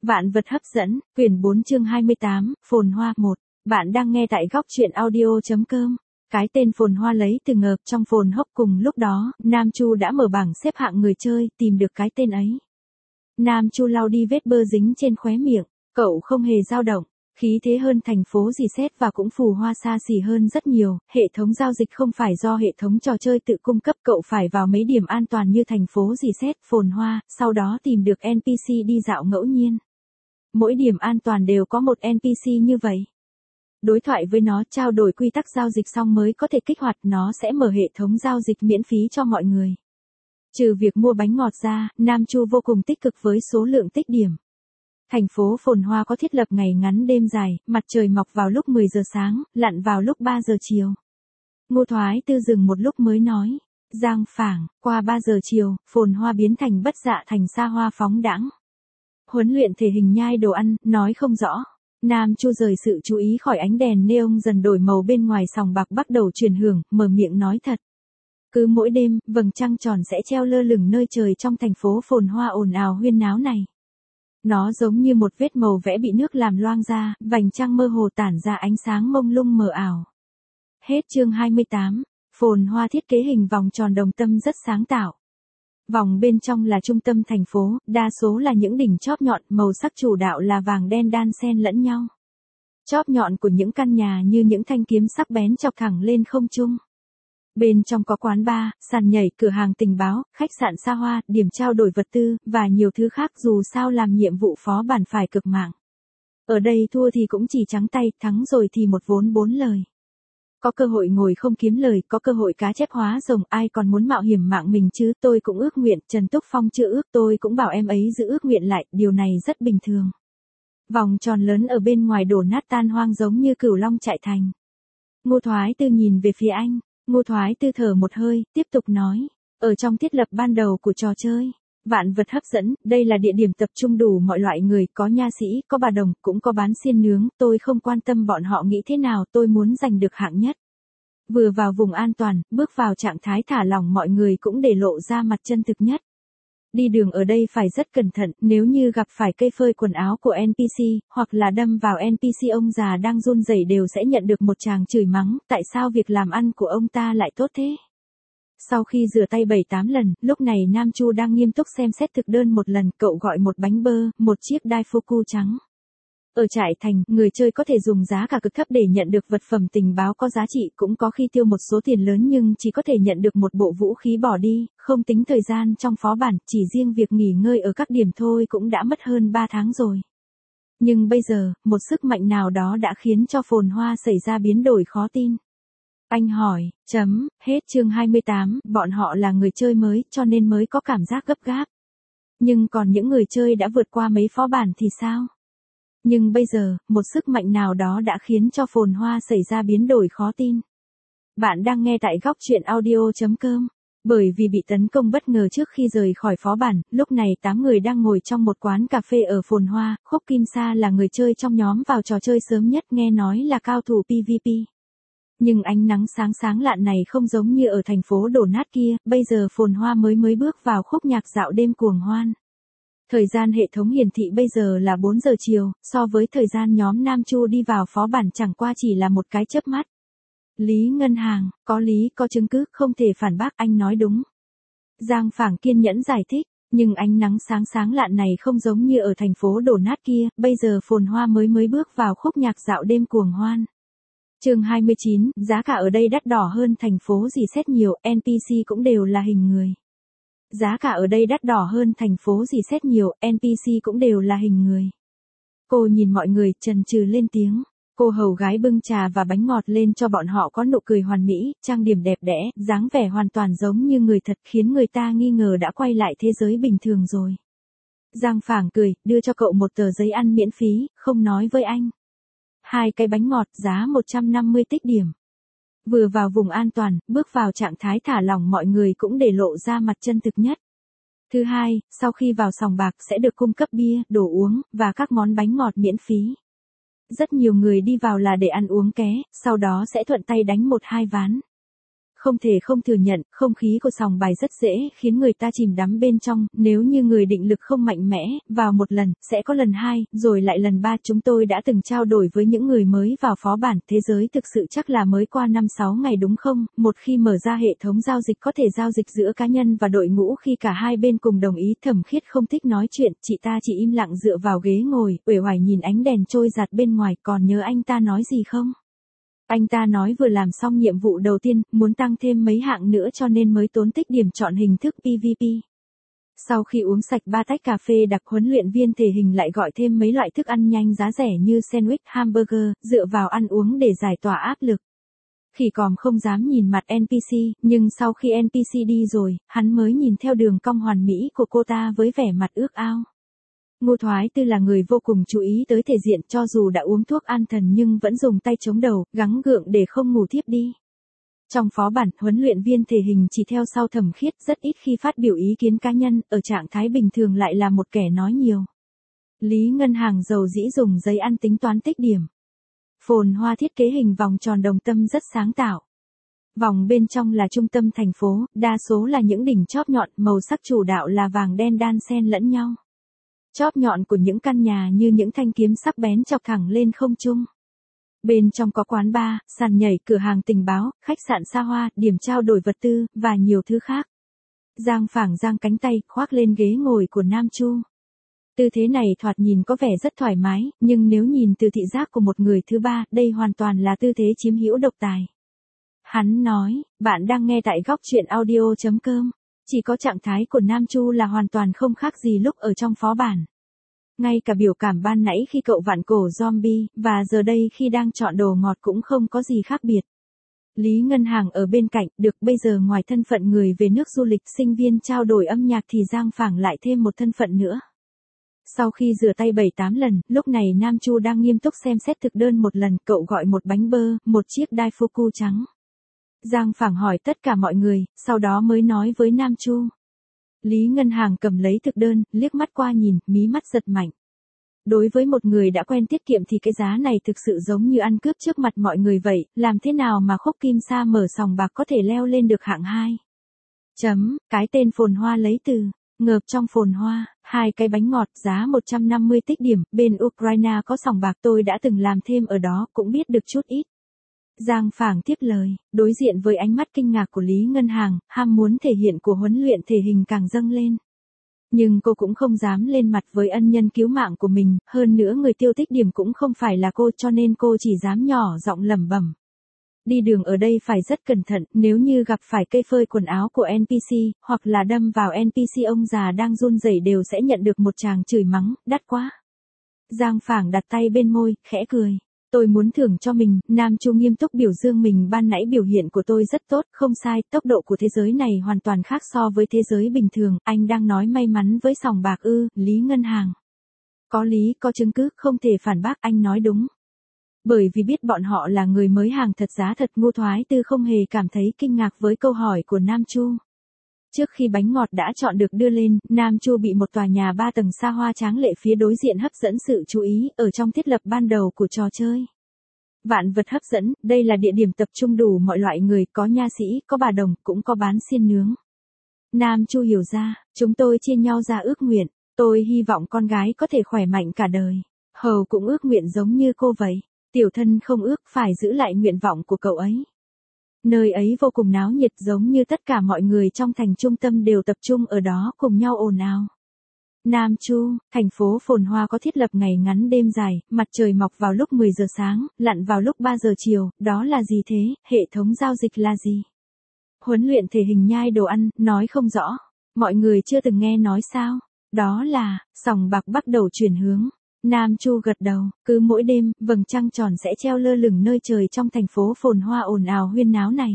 Vạn vật hấp dẫn, quyển 4 chương 28, phồn hoa 1. Bạn đang nghe tại góc truyện audio.com. Cái tên phồn hoa lấy từ ngợp trong phồn hốc cùng lúc đó, Nam Chu đã mở bảng xếp hạng người chơi, tìm được cái tên ấy. Nam Chu lau đi vết bơ dính trên khóe miệng, cậu không hề dao động. Khí thế hơn thành phố dì xét và cũng phù hoa xa xỉ hơn rất nhiều, hệ thống giao dịch không phải do hệ thống trò chơi tự cung cấp, cậu phải vào mấy điểm an toàn như thành phố dì xét, phồn hoa, sau đó tìm được NPC đi dạo ngẫu nhiên. Mỗi điểm an toàn đều có một NPC như vậy. Đối thoại với nó, trao đổi quy tắc giao dịch xong mới có thể kích hoạt, nó sẽ mở hệ thống giao dịch miễn phí cho mọi người. Trừ việc mua bánh ngọt ra, Nam Chu vô cùng tích cực với số lượng tích điểm. Thành phố phồn hoa có thiết lập ngày ngắn đêm dài, mặt trời mọc vào lúc 10 giờ sáng, lặn vào lúc 3 giờ chiều. Ngô Thoái Tư dừng một lúc mới nói, Giang Phảng, qua 3 giờ chiều, phồn hoa biến thành bất dạ thành xa hoa phóng đãng. Huấn luyện thể hình nhai đồ ăn, nói không rõ. Nam Chu rời sự chú ý khỏi ánh đèn neon dần đổi màu bên ngoài sòng bạc bắt đầu truyền hưởng, mở miệng nói thật. Cứ mỗi đêm, vầng trăng tròn sẽ treo lơ lửng nơi trời trong thành phố phồn hoa ồn ào huyên náo này. Nó giống như một vết màu vẽ bị nước làm loang ra, vành trăng mơ hồ tản ra ánh sáng mông lung mờ ảo. Hết chương 28, phồn hoa thiết kế hình vòng tròn đồng tâm rất sáng tạo. Vòng bên trong là trung tâm thành phố, đa số là những đỉnh chóp nhọn, màu sắc chủ đạo là vàng đen đan xen lẫn nhau. Chóp nhọn của những căn nhà như những thanh kiếm sắc bén chọc thẳng lên không trung. Bên trong có quán bar, sàn nhảy, cửa hàng tình báo, khách sạn xa hoa, điểm trao đổi vật tư, và nhiều thứ khác, dù sao làm nhiệm vụ phó bản phải cực mạng. Ở đây thua thì cũng chỉ trắng tay, thắng rồi thì một vốn 4 lời. Có cơ hội ngồi không kiếm lời, có cơ hội cá chép hóa rồng, ai còn muốn mạo hiểm mạng mình chứ, tôi cũng ước nguyện, Trần Túc Phong chưa ước, tôi cũng bảo em ấy giữ ước nguyện lại, điều này rất bình thường. Vòng tròn lớn ở bên ngoài đổ nát tan hoang giống như cửu long chạy thành. Ngô Thoái Tư nhìn về phía anh. Ngô Thoái Tư thở một hơi, tiếp tục nói, ở trong thiết lập ban đầu của trò chơi, vạn vật hấp dẫn, đây là địa điểm tập trung đủ mọi loại người, có nha sĩ, có bà đồng, cũng có bán xiên nướng, tôi không quan tâm bọn họ nghĩ thế nào, tôi muốn giành được hạng nhất. Vừa vào vùng an toàn, bước vào trạng thái thả lỏng, mọi người cũng để lộ ra mặt chân thực nhất. Đi đường ở đây phải rất cẩn thận, nếu như gặp phải cây phơi quần áo của NPC, hoặc là đâm vào NPC ông già đang run rẩy đều sẽ nhận được một tràng chửi mắng, tại sao việc làm ăn của ông ta lại tốt thế? Sau khi rửa tay 7-8 lần, lúc này Nam Chu đang nghiêm túc xem xét thực đơn một lần, cậu gọi một bánh bơ, một chiếc Daifuku trắng. Ở trại thành, người chơi có thể dùng giá cả cực thấp để nhận được vật phẩm tình báo có giá trị, cũng có khi tiêu một số tiền lớn nhưng chỉ có thể nhận được một bộ vũ khí bỏ đi, không tính thời gian trong phó bản, chỉ riêng việc nghỉ ngơi ở các điểm thôi cũng đã mất hơn 3 tháng rồi. Nhưng bây giờ, một sức mạnh nào đó đã khiến cho phồn hoa xảy ra biến đổi khó tin. Anh hỏi, hết chương 28, bọn họ là người chơi mới cho nên mới có cảm giác gấp gáp. Nhưng còn những người chơi đã vượt qua mấy phó bản thì sao? Nhưng bây giờ, một sức mạnh nào đó đã khiến cho phồn hoa xảy ra biến đổi khó tin. Bạn đang nghe tại góc truyện audio.com. Bởi vì bị tấn công bất ngờ trước khi rời khỏi phó bản, lúc này 8 người đang ngồi trong một quán cà phê ở phồn hoa, Khúc Kim Sa là người chơi trong nhóm vào trò chơi sớm nhất, nghe nói là cao thủ PvP. Nhưng ánh nắng sáng sáng lạn này không giống như ở thành phố đổ nát kia, bây giờ phồn hoa mới bước vào khúc nhạc dạo đêm cuồng hoan. Thời gian hệ thống hiển thị bây giờ là 4 giờ chiều, so với thời gian nhóm Nam Chu đi vào phó bản chẳng qua chỉ là một cái chớp mắt. Lý Ngân Hàng, có lý, có chứng cứ, không thể phản bác, anh nói đúng. Giang Phảng kiên nhẫn giải thích, nhưng ánh nắng sáng sáng lạn này không giống như ở thành phố đổ nát kia, bây giờ phồn hoa mới bước vào khúc nhạc dạo đêm cuồng hoan. Chương 29, giá cả ở đây đắt đỏ hơn thành phố dì xét nhiều, NPC cũng đều là hình người. Giá cả ở đây đắt đỏ hơn thành phố dì xét nhiều, NPC cũng đều là hình người. Cô nhìn mọi người, chần chừ lên tiếng. Cô hầu gái bưng trà và bánh ngọt lên cho bọn họ, có nụ cười hoàn mỹ, trang điểm đẹp đẽ, dáng vẻ hoàn toàn giống như người thật, khiến người ta nghi ngờ đã quay lại thế giới bình thường rồi. Giang Phảng cười, đưa cho cậu một tờ giấy ăn miễn phí, không nói với anh. 2 cái bánh ngọt, giá 150 tích điểm. Vừa vào vùng an toàn, bước vào trạng thái thả lỏng, mọi người cũng để lộ ra mặt chân thực nhất. Thứ hai, sau khi vào sòng bạc sẽ được cung cấp bia, đồ uống, và các món bánh ngọt miễn phí. Rất nhiều người đi vào là để ăn uống ké, sau đó sẽ thuận tay đánh 1-2 ván. không thể không thừa nhận, không khí của sòng bài rất dễ khiến người ta chìm đắm bên trong, nếu như người định lực không mạnh mẽ, vào một lần, sẽ có lần hai, rồi lại lần ba. Chúng tôi đã từng trao đổi với những người mới vào phó bản, thế giới thực sự chắc là mới qua 5-6 ngày đúng không? Một khi mở ra hệ thống giao dịch có thể giao dịch giữa cá nhân và đội ngũ khi cả hai bên cùng đồng ý. Thẩm Khiết không thích nói chuyện, chị ta chỉ im lặng dựa vào ghế ngồi, uể oải nhìn ánh đèn trôi giạt bên ngoài. Còn nhớ anh ta nói gì không? Anh ta nói vừa làm xong nhiệm vụ đầu tiên, muốn tăng thêm mấy hạng nữa cho nên mới tốn tích điểm chọn hình thức PVP. Sau khi uống sạch 3 tách cà phê đặc, huấn luyện viên thể hình lại gọi thêm mấy loại thức ăn nhanh giá rẻ như sandwich, hamburger, dựa vào ăn uống để giải tỏa áp lực. Khỉ còm không dám nhìn mặt NPC, nhưng sau khi NPC đi rồi, hắn mới nhìn theo đường cong hoàn mỹ của cô ta với vẻ mặt ước ao. Ngô Thoái Tư là người vô cùng chú ý tới thể diện, cho dù đã uống thuốc an thần nhưng vẫn dùng tay chống đầu, gắng gượng để không ngủ thiếp đi. Trong phó bản, huấn luyện viên thể hình chỉ theo sau Thẩm Khiết, rất ít khi phát biểu ý kiến cá nhân, ở trạng thái bình thường lại là một kẻ nói nhiều. Lý Ngân Hàng dầu dĩ dùng giấy ăn tính toán tích điểm. Phồn Hoa thiết kế hình vòng tròn đồng tâm rất sáng tạo. Vòng bên trong là trung tâm thành phố, đa số là những đỉnh chóp nhọn, màu sắc chủ đạo là vàng đen đan xen lẫn nhau. Chóp nhọn của những căn nhà như những thanh kiếm sắc bén chọc thẳng lên không trung. Bên trong có quán bar, sàn nhảy, cửa hàng tình báo, khách sạn xa hoa, điểm trao đổi vật tư, và nhiều thứ khác. Giang Phảng giang cánh tay, khoác lên ghế ngồi của Nam Chu. Tư thế này thoạt nhìn có vẻ rất thoải mái, nhưng nếu nhìn từ thị giác của một người thứ ba, đây hoàn toàn là tư thế chiếm hữu độc tài. Hắn nói, bạn đang nghe tại góc truyện audio.com. Chỉ có trạng thái của Nam Chu là hoàn toàn không khác gì lúc ở trong phó bản. Ngay cả biểu cảm ban nãy khi cậu vặn cổ zombie, và giờ đây khi đang chọn đồ ngọt cũng không có gì khác biệt. Lý Ngân Hàng ở bên cạnh, được bây giờ ngoài thân phận người về nước du lịch sinh viên trao đổi âm nhạc thì Giang Phảng lại thêm một thân phận nữa. Sau khi rửa tay 7-8 lần, lúc này Nam Chu đang nghiêm túc xem xét thực đơn một lần, cậu gọi một bánh bơ, một chiếc Daifuku trắng. Giang Phảng hỏi tất cả mọi người, sau đó mới nói với Nam Chu. Lý Ngân Hàng cầm lấy thực đơn, liếc mắt qua nhìn, mí mắt giật mạnh. Đối với một người đã quen tiết kiệm thì cái giá này thực sự giống như ăn cướp trước mặt mọi người vậy, làm thế nào mà Khúc Kim Sa mở sòng bạc có thể leo lên được hạng 2. Cái tên Phồn Hoa lấy từ ngợp trong Phồn Hoa, 2 cái bánh ngọt giá 150 tích điểm, bên Ukraine có sòng bạc tôi đã từng làm thêm ở đó, cũng biết được chút ít. Giang Phảng tiếp lời, đối diện với ánh mắt kinh ngạc của Lý Ngân Hàng, ham muốn thể hiện của huấn luyện thể hình càng dâng lên. Nhưng cô cũng không dám lên mặt với ân nhân cứu mạng của mình, hơn nữa người tiêu tích điểm cũng không phải là cô cho nên cô chỉ dám nhỏ giọng lẩm bẩm. Đi đường ở đây phải rất cẩn thận, nếu như gặp phải cây phơi quần áo của NPC, hoặc là đâm vào NPC ông già đang run rẩy đều sẽ nhận được một tràng chửi mắng, đắt quá. Giang Phảng đặt tay bên môi, khẽ cười. Tôi muốn thưởng cho mình, Nam Chu nghiêm túc biểu dương mình ban nãy biểu hiện của tôi rất tốt, không sai, tốc độ của thế giới này hoàn toàn khác so với thế giới bình thường, anh đang nói may mắn với sòng bạc ư, Lý Ngân Hàng. Có lý, có chứng cứ, không thể phản bác, anh nói đúng. Bởi vì biết bọn họ là người mới hàng thật giá thật, Ngô Thoái Tư không hề cảm thấy kinh ngạc với câu hỏi của Nam Chu. Trước khi bánh ngọt đã chọn được đưa lên, Nam Chu bị một tòa nhà 3 tầng xa hoa tráng lệ phía đối diện hấp dẫn sự chú ý, ở trong thiết lập ban đầu của trò chơi. Vạn vật hấp dẫn, đây là địa điểm tập trung đủ mọi loại người, có nha sĩ, có bà đồng, cũng có bán xiên nướng. Nam Chu hiểu ra, chúng tôi chia nhau ra ước nguyện, tôi hy vọng con gái có thể khỏe mạnh cả đời. Hầu cũng ước nguyện giống như cô vậy, tiểu thân không ước phải giữ lại nguyện vọng của cậu ấy. Nơi ấy vô cùng náo nhiệt giống như tất cả mọi người trong thành trung tâm đều tập trung ở đó cùng nhau ồn ào. Nam Chu, thành phố phồn hoa có thiết lập ngày ngắn đêm dài, mặt trời mọc vào lúc 10 giờ sáng, lặn vào lúc 3 giờ chiều, đó là gì thế, hệ thống giao dịch là gì? Huấn luyện thể hình nhai đồ ăn, nói không rõ. Mọi người chưa từng nghe nói sao? Đó là, sòng bạc bắt đầu chuyển hướng. Nam Chu gật đầu, cứ mỗi đêm, vầng trăng tròn sẽ treo lơ lửng nơi trời trong thành phố phồn hoa ồn ào huyên náo này.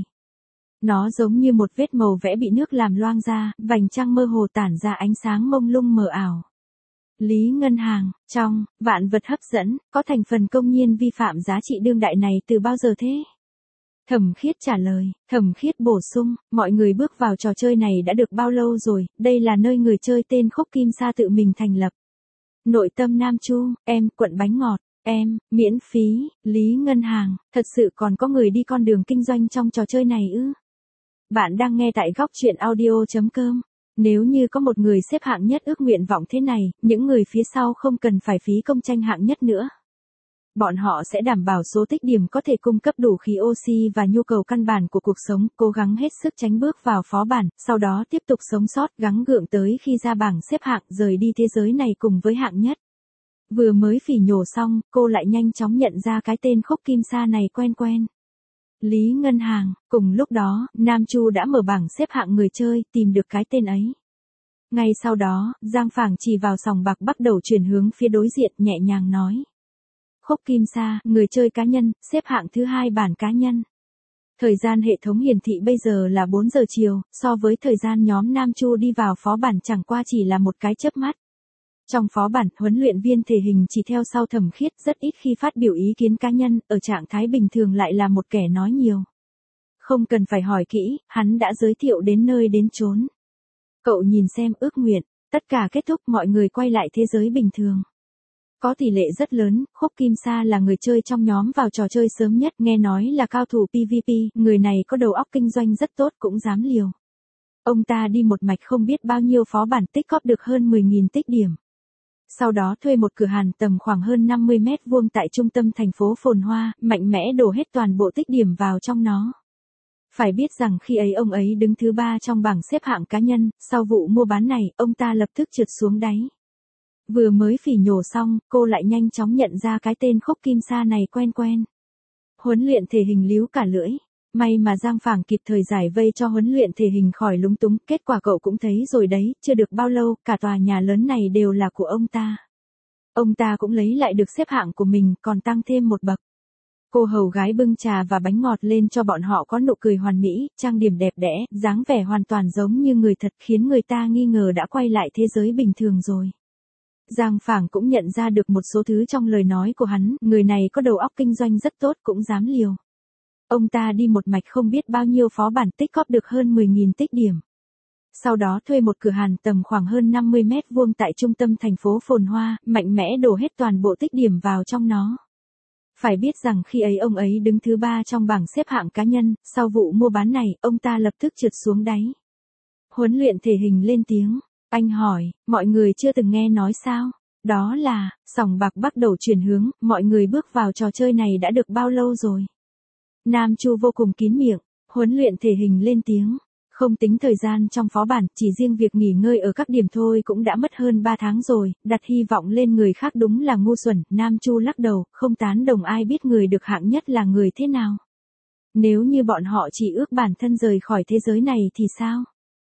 Nó giống như một vết màu vẽ bị nước làm loang ra, vành trăng mơ hồ tản ra ánh sáng mông lung mờ ảo. Lý Ngân Hàng, trong vạn vật hấp dẫn, có thành phần công nhiên vi phạm giá trị đương đại này từ bao giờ thế? Thẩm Khiết trả lời, Thẩm Khiết bổ sung, mọi người bước vào trò chơi này đã được bao lâu rồi, đây là nơi người chơi tên Khúc Kim Sa tự mình thành lập. Nội tâm Nam Chu, em, quận bánh ngọt, em, miễn phí, Lý Ngân Hàng, thật sự còn có người đi con đường kinh doanh trong trò chơi này ư? Bạn đang nghe tại góc truyện audio.com. Nếu như có một người xếp hạng nhất ước nguyện vọng thế này, những người phía sau không cần phải phí công tranh hạng nhất nữa. Bọn họ sẽ đảm bảo số tích điểm có thể cung cấp đủ khí oxy và nhu cầu căn bản của cuộc sống, cố gắng hết sức tránh bước vào phó bản, sau đó tiếp tục sống sót gắng gượng tới khi ra bảng xếp hạng rời đi thế giới này cùng với hạng nhất. Vừa mới phỉ nhổ xong, cô lại nhanh chóng nhận ra cái tên Khúc Kim Sa này quen quen. Lý Ngân Hàng, cùng lúc đó, Nam Chu đã mở bảng xếp hạng người chơi, tìm được cái tên ấy. Ngay sau đó, Giang Phảng chỉ vào sòng bạc bắt đầu chuyển hướng phía đối diện nhẹ nhàng nói. Khúc Kim Sa, người chơi cá nhân, xếp hạng thứ 2 bản cá nhân. Thời gian hệ thống hiển thị bây giờ là 4 giờ chiều, so với thời gian nhóm Nam Chu đi vào phó bản chẳng qua chỉ là một cái chớp mắt. Trong phó bản, huấn luyện viên thể hình chỉ theo sau Thẩm Khiết rất ít khi phát biểu ý kiến cá nhân, ở trạng thái bình thường lại là một kẻ nói nhiều. Không cần phải hỏi kỹ, hắn đã giới thiệu đến nơi đến chốn. Cậu nhìn xem ước nguyện, tất cả kết thúc mọi người quay lại thế giới bình thường. Có tỷ lệ rất lớn, Khúc Kim Sa là người chơi trong nhóm vào trò chơi sớm nhất, nghe nói là cao thủ PVP, người này có đầu óc kinh doanh rất tốt cũng dám liều. Ông ta đi một mạch không biết bao nhiêu phó bản tích góp được hơn 10.000 tích điểm. Sau đó thuê một cửa hàng tầm khoảng hơn 50 mét vuông tại trung tâm thành phố phồn hoa, mạnh mẽ đổ hết toàn bộ tích điểm vào trong nó. Phải biết rằng khi ấy ông ấy đứng thứ 3 trong bảng xếp hạng cá nhân, sau vụ mua bán này, ông ta lập tức trượt xuống đáy. Vừa mới phỉ nhổ xong, cô lại nhanh chóng nhận ra cái tên Khúc Kim Sa này quen quen. Huấn luyện thể hình líu cả lưỡi. May mà Giang Phảng kịp thời giải vây cho huấn luyện thể hình khỏi lúng túng, kết quả cậu cũng thấy rồi đấy, chưa được bao lâu, cả tòa nhà lớn này đều là của ông ta. Ông ta cũng lấy lại được xếp hạng của mình, còn tăng thêm một bậc. Cô hầu gái bưng trà và bánh ngọt lên cho bọn họ có nụ cười hoàn mỹ, trang điểm đẹp đẽ, dáng vẻ hoàn toàn giống như người thật khiến người ta nghi ngờ đã quay lại thế giới bình thường rồi. Giang Phảng cũng nhận ra được một số thứ trong lời nói của hắn, người này có đầu óc kinh doanh rất tốt cũng dám liều. Ông ta đi một mạch không biết bao nhiêu phó bản tích góp được hơn 10.000 tích điểm. Sau đó thuê một cửa hàng tầm khoảng hơn 50 mét vuông tại trung tâm thành phố phồn hoa, mạnh mẽ đổ hết toàn bộ tích điểm vào trong nó. Phải biết rằng khi ấy ông ấy đứng thứ 3 trong bảng xếp hạng cá nhân, sau vụ mua bán này, ông ta lập tức trượt xuống đáy. Huấn luyện thể hình lên tiếng. Anh hỏi, mọi người chưa từng nghe nói sao? Đó là, sòng bạc bắt đầu chuyển hướng, mọi người bước vào trò chơi này đã được bao lâu rồi? Nam Chu vô cùng kín miệng, huấn luyện thể hình lên tiếng. Không tính thời gian trong phó bản, chỉ riêng việc nghỉ ngơi ở các điểm thôi cũng đã mất hơn 3 tháng rồi, đặt hy vọng lên người khác đúng là ngu xuẩn, Nam Chu lắc đầu, không tán đồng ai biết người được hạng nhất là người thế nào. Nếu như bọn họ chỉ ước bản thân rời khỏi thế giới này thì sao?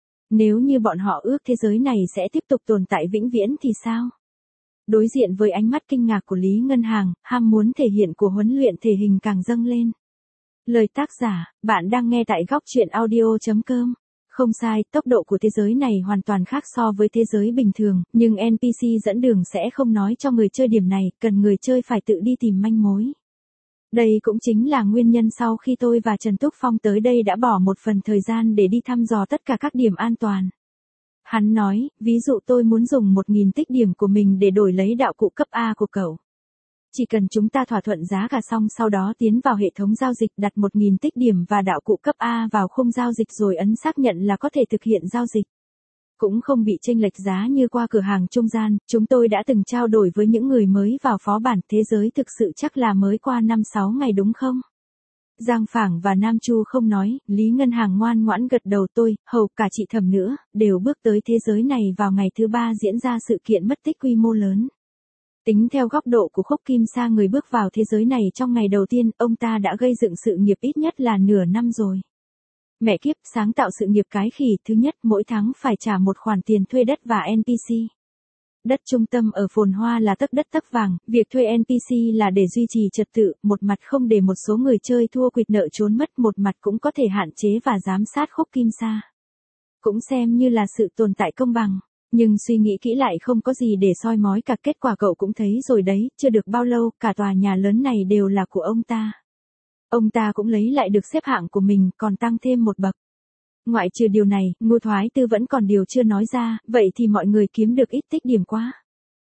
Nếu như bọn họ ước thế giới này sẽ tiếp tục tồn tại vĩnh viễn thì sao? Đối diện với ánh mắt kinh ngạc của Lý Ngân Hàng, ham muốn thể hiện của huấn luyện thể hình càng dâng lên. Lời tác giả, bạn đang nghe tại góc truyện audio.com. Không sai, tốc độ của thế giới này hoàn toàn khác so với thế giới bình thường, nhưng NPC dẫn đường sẽ không nói cho người chơi điểm này, cần người chơi phải tự đi tìm manh mối. Đây cũng chính là nguyên nhân sau khi tôi và Trần Túc Phong tới đây đã bỏ một phần thời gian để đi thăm dò tất cả các điểm an toàn. Hắn nói, ví dụ tôi muốn dùng 1.000 tích điểm của mình để đổi lấy đạo cụ cấp A của cậu. Chỉ cần chúng ta thỏa thuận giá cả xong sau đó tiến vào hệ thống giao dịch đặt 1.000 tích điểm và đạo cụ cấp A vào khung giao dịch rồi ấn xác nhận là có thể thực hiện giao dịch. Cũng không bị chênh lệch giá như qua cửa hàng trung gian, chúng tôi đã từng trao đổi với những người mới vào phó bản, thế giới thực sự chắc là mới qua 5-6 ngày đúng không? Giang Phảng và Nam Chu không nói, Lý Ngân Hàng ngoan ngoãn gật đầu tôi, hầu cả chị Thẩm nữa, đều bước tới thế giới này vào ngày thứ 3 diễn ra sự kiện mất tích quy mô lớn. Tính theo góc độ của Khúc Kim Sa người bước vào thế giới này trong ngày đầu tiên, ông ta đã gây dựng sự nghiệp ít nhất là nửa năm rồi. Mẹ kiếp, sáng tạo sự nghiệp cái khỉ, thứ nhất, mỗi tháng phải trả một khoản tiền thuê đất và NPC. Đất trung tâm ở phồn hoa là tấc đất tấc vàng, việc thuê NPC là để duy trì trật tự, một mặt không để một số người chơi thua quỵt nợ trốn mất, một mặt cũng có thể hạn chế và giám sát Khúc Kim Sa. Cũng xem như là sự tồn tại công bằng. Nhưng suy nghĩ kỹ lại không có gì để soi mói cả, kết quả cậu cũng thấy rồi đấy, chưa được bao lâu, cả tòa nhà lớn này đều là của ông ta. Ông ta cũng lấy lại được xếp hạng của mình, còn tăng thêm một bậc. Ngoại trừ điều này, Ngô Thoái Tư vẫn còn điều chưa nói ra, vậy thì mọi người kiếm được ít tích điểm quá.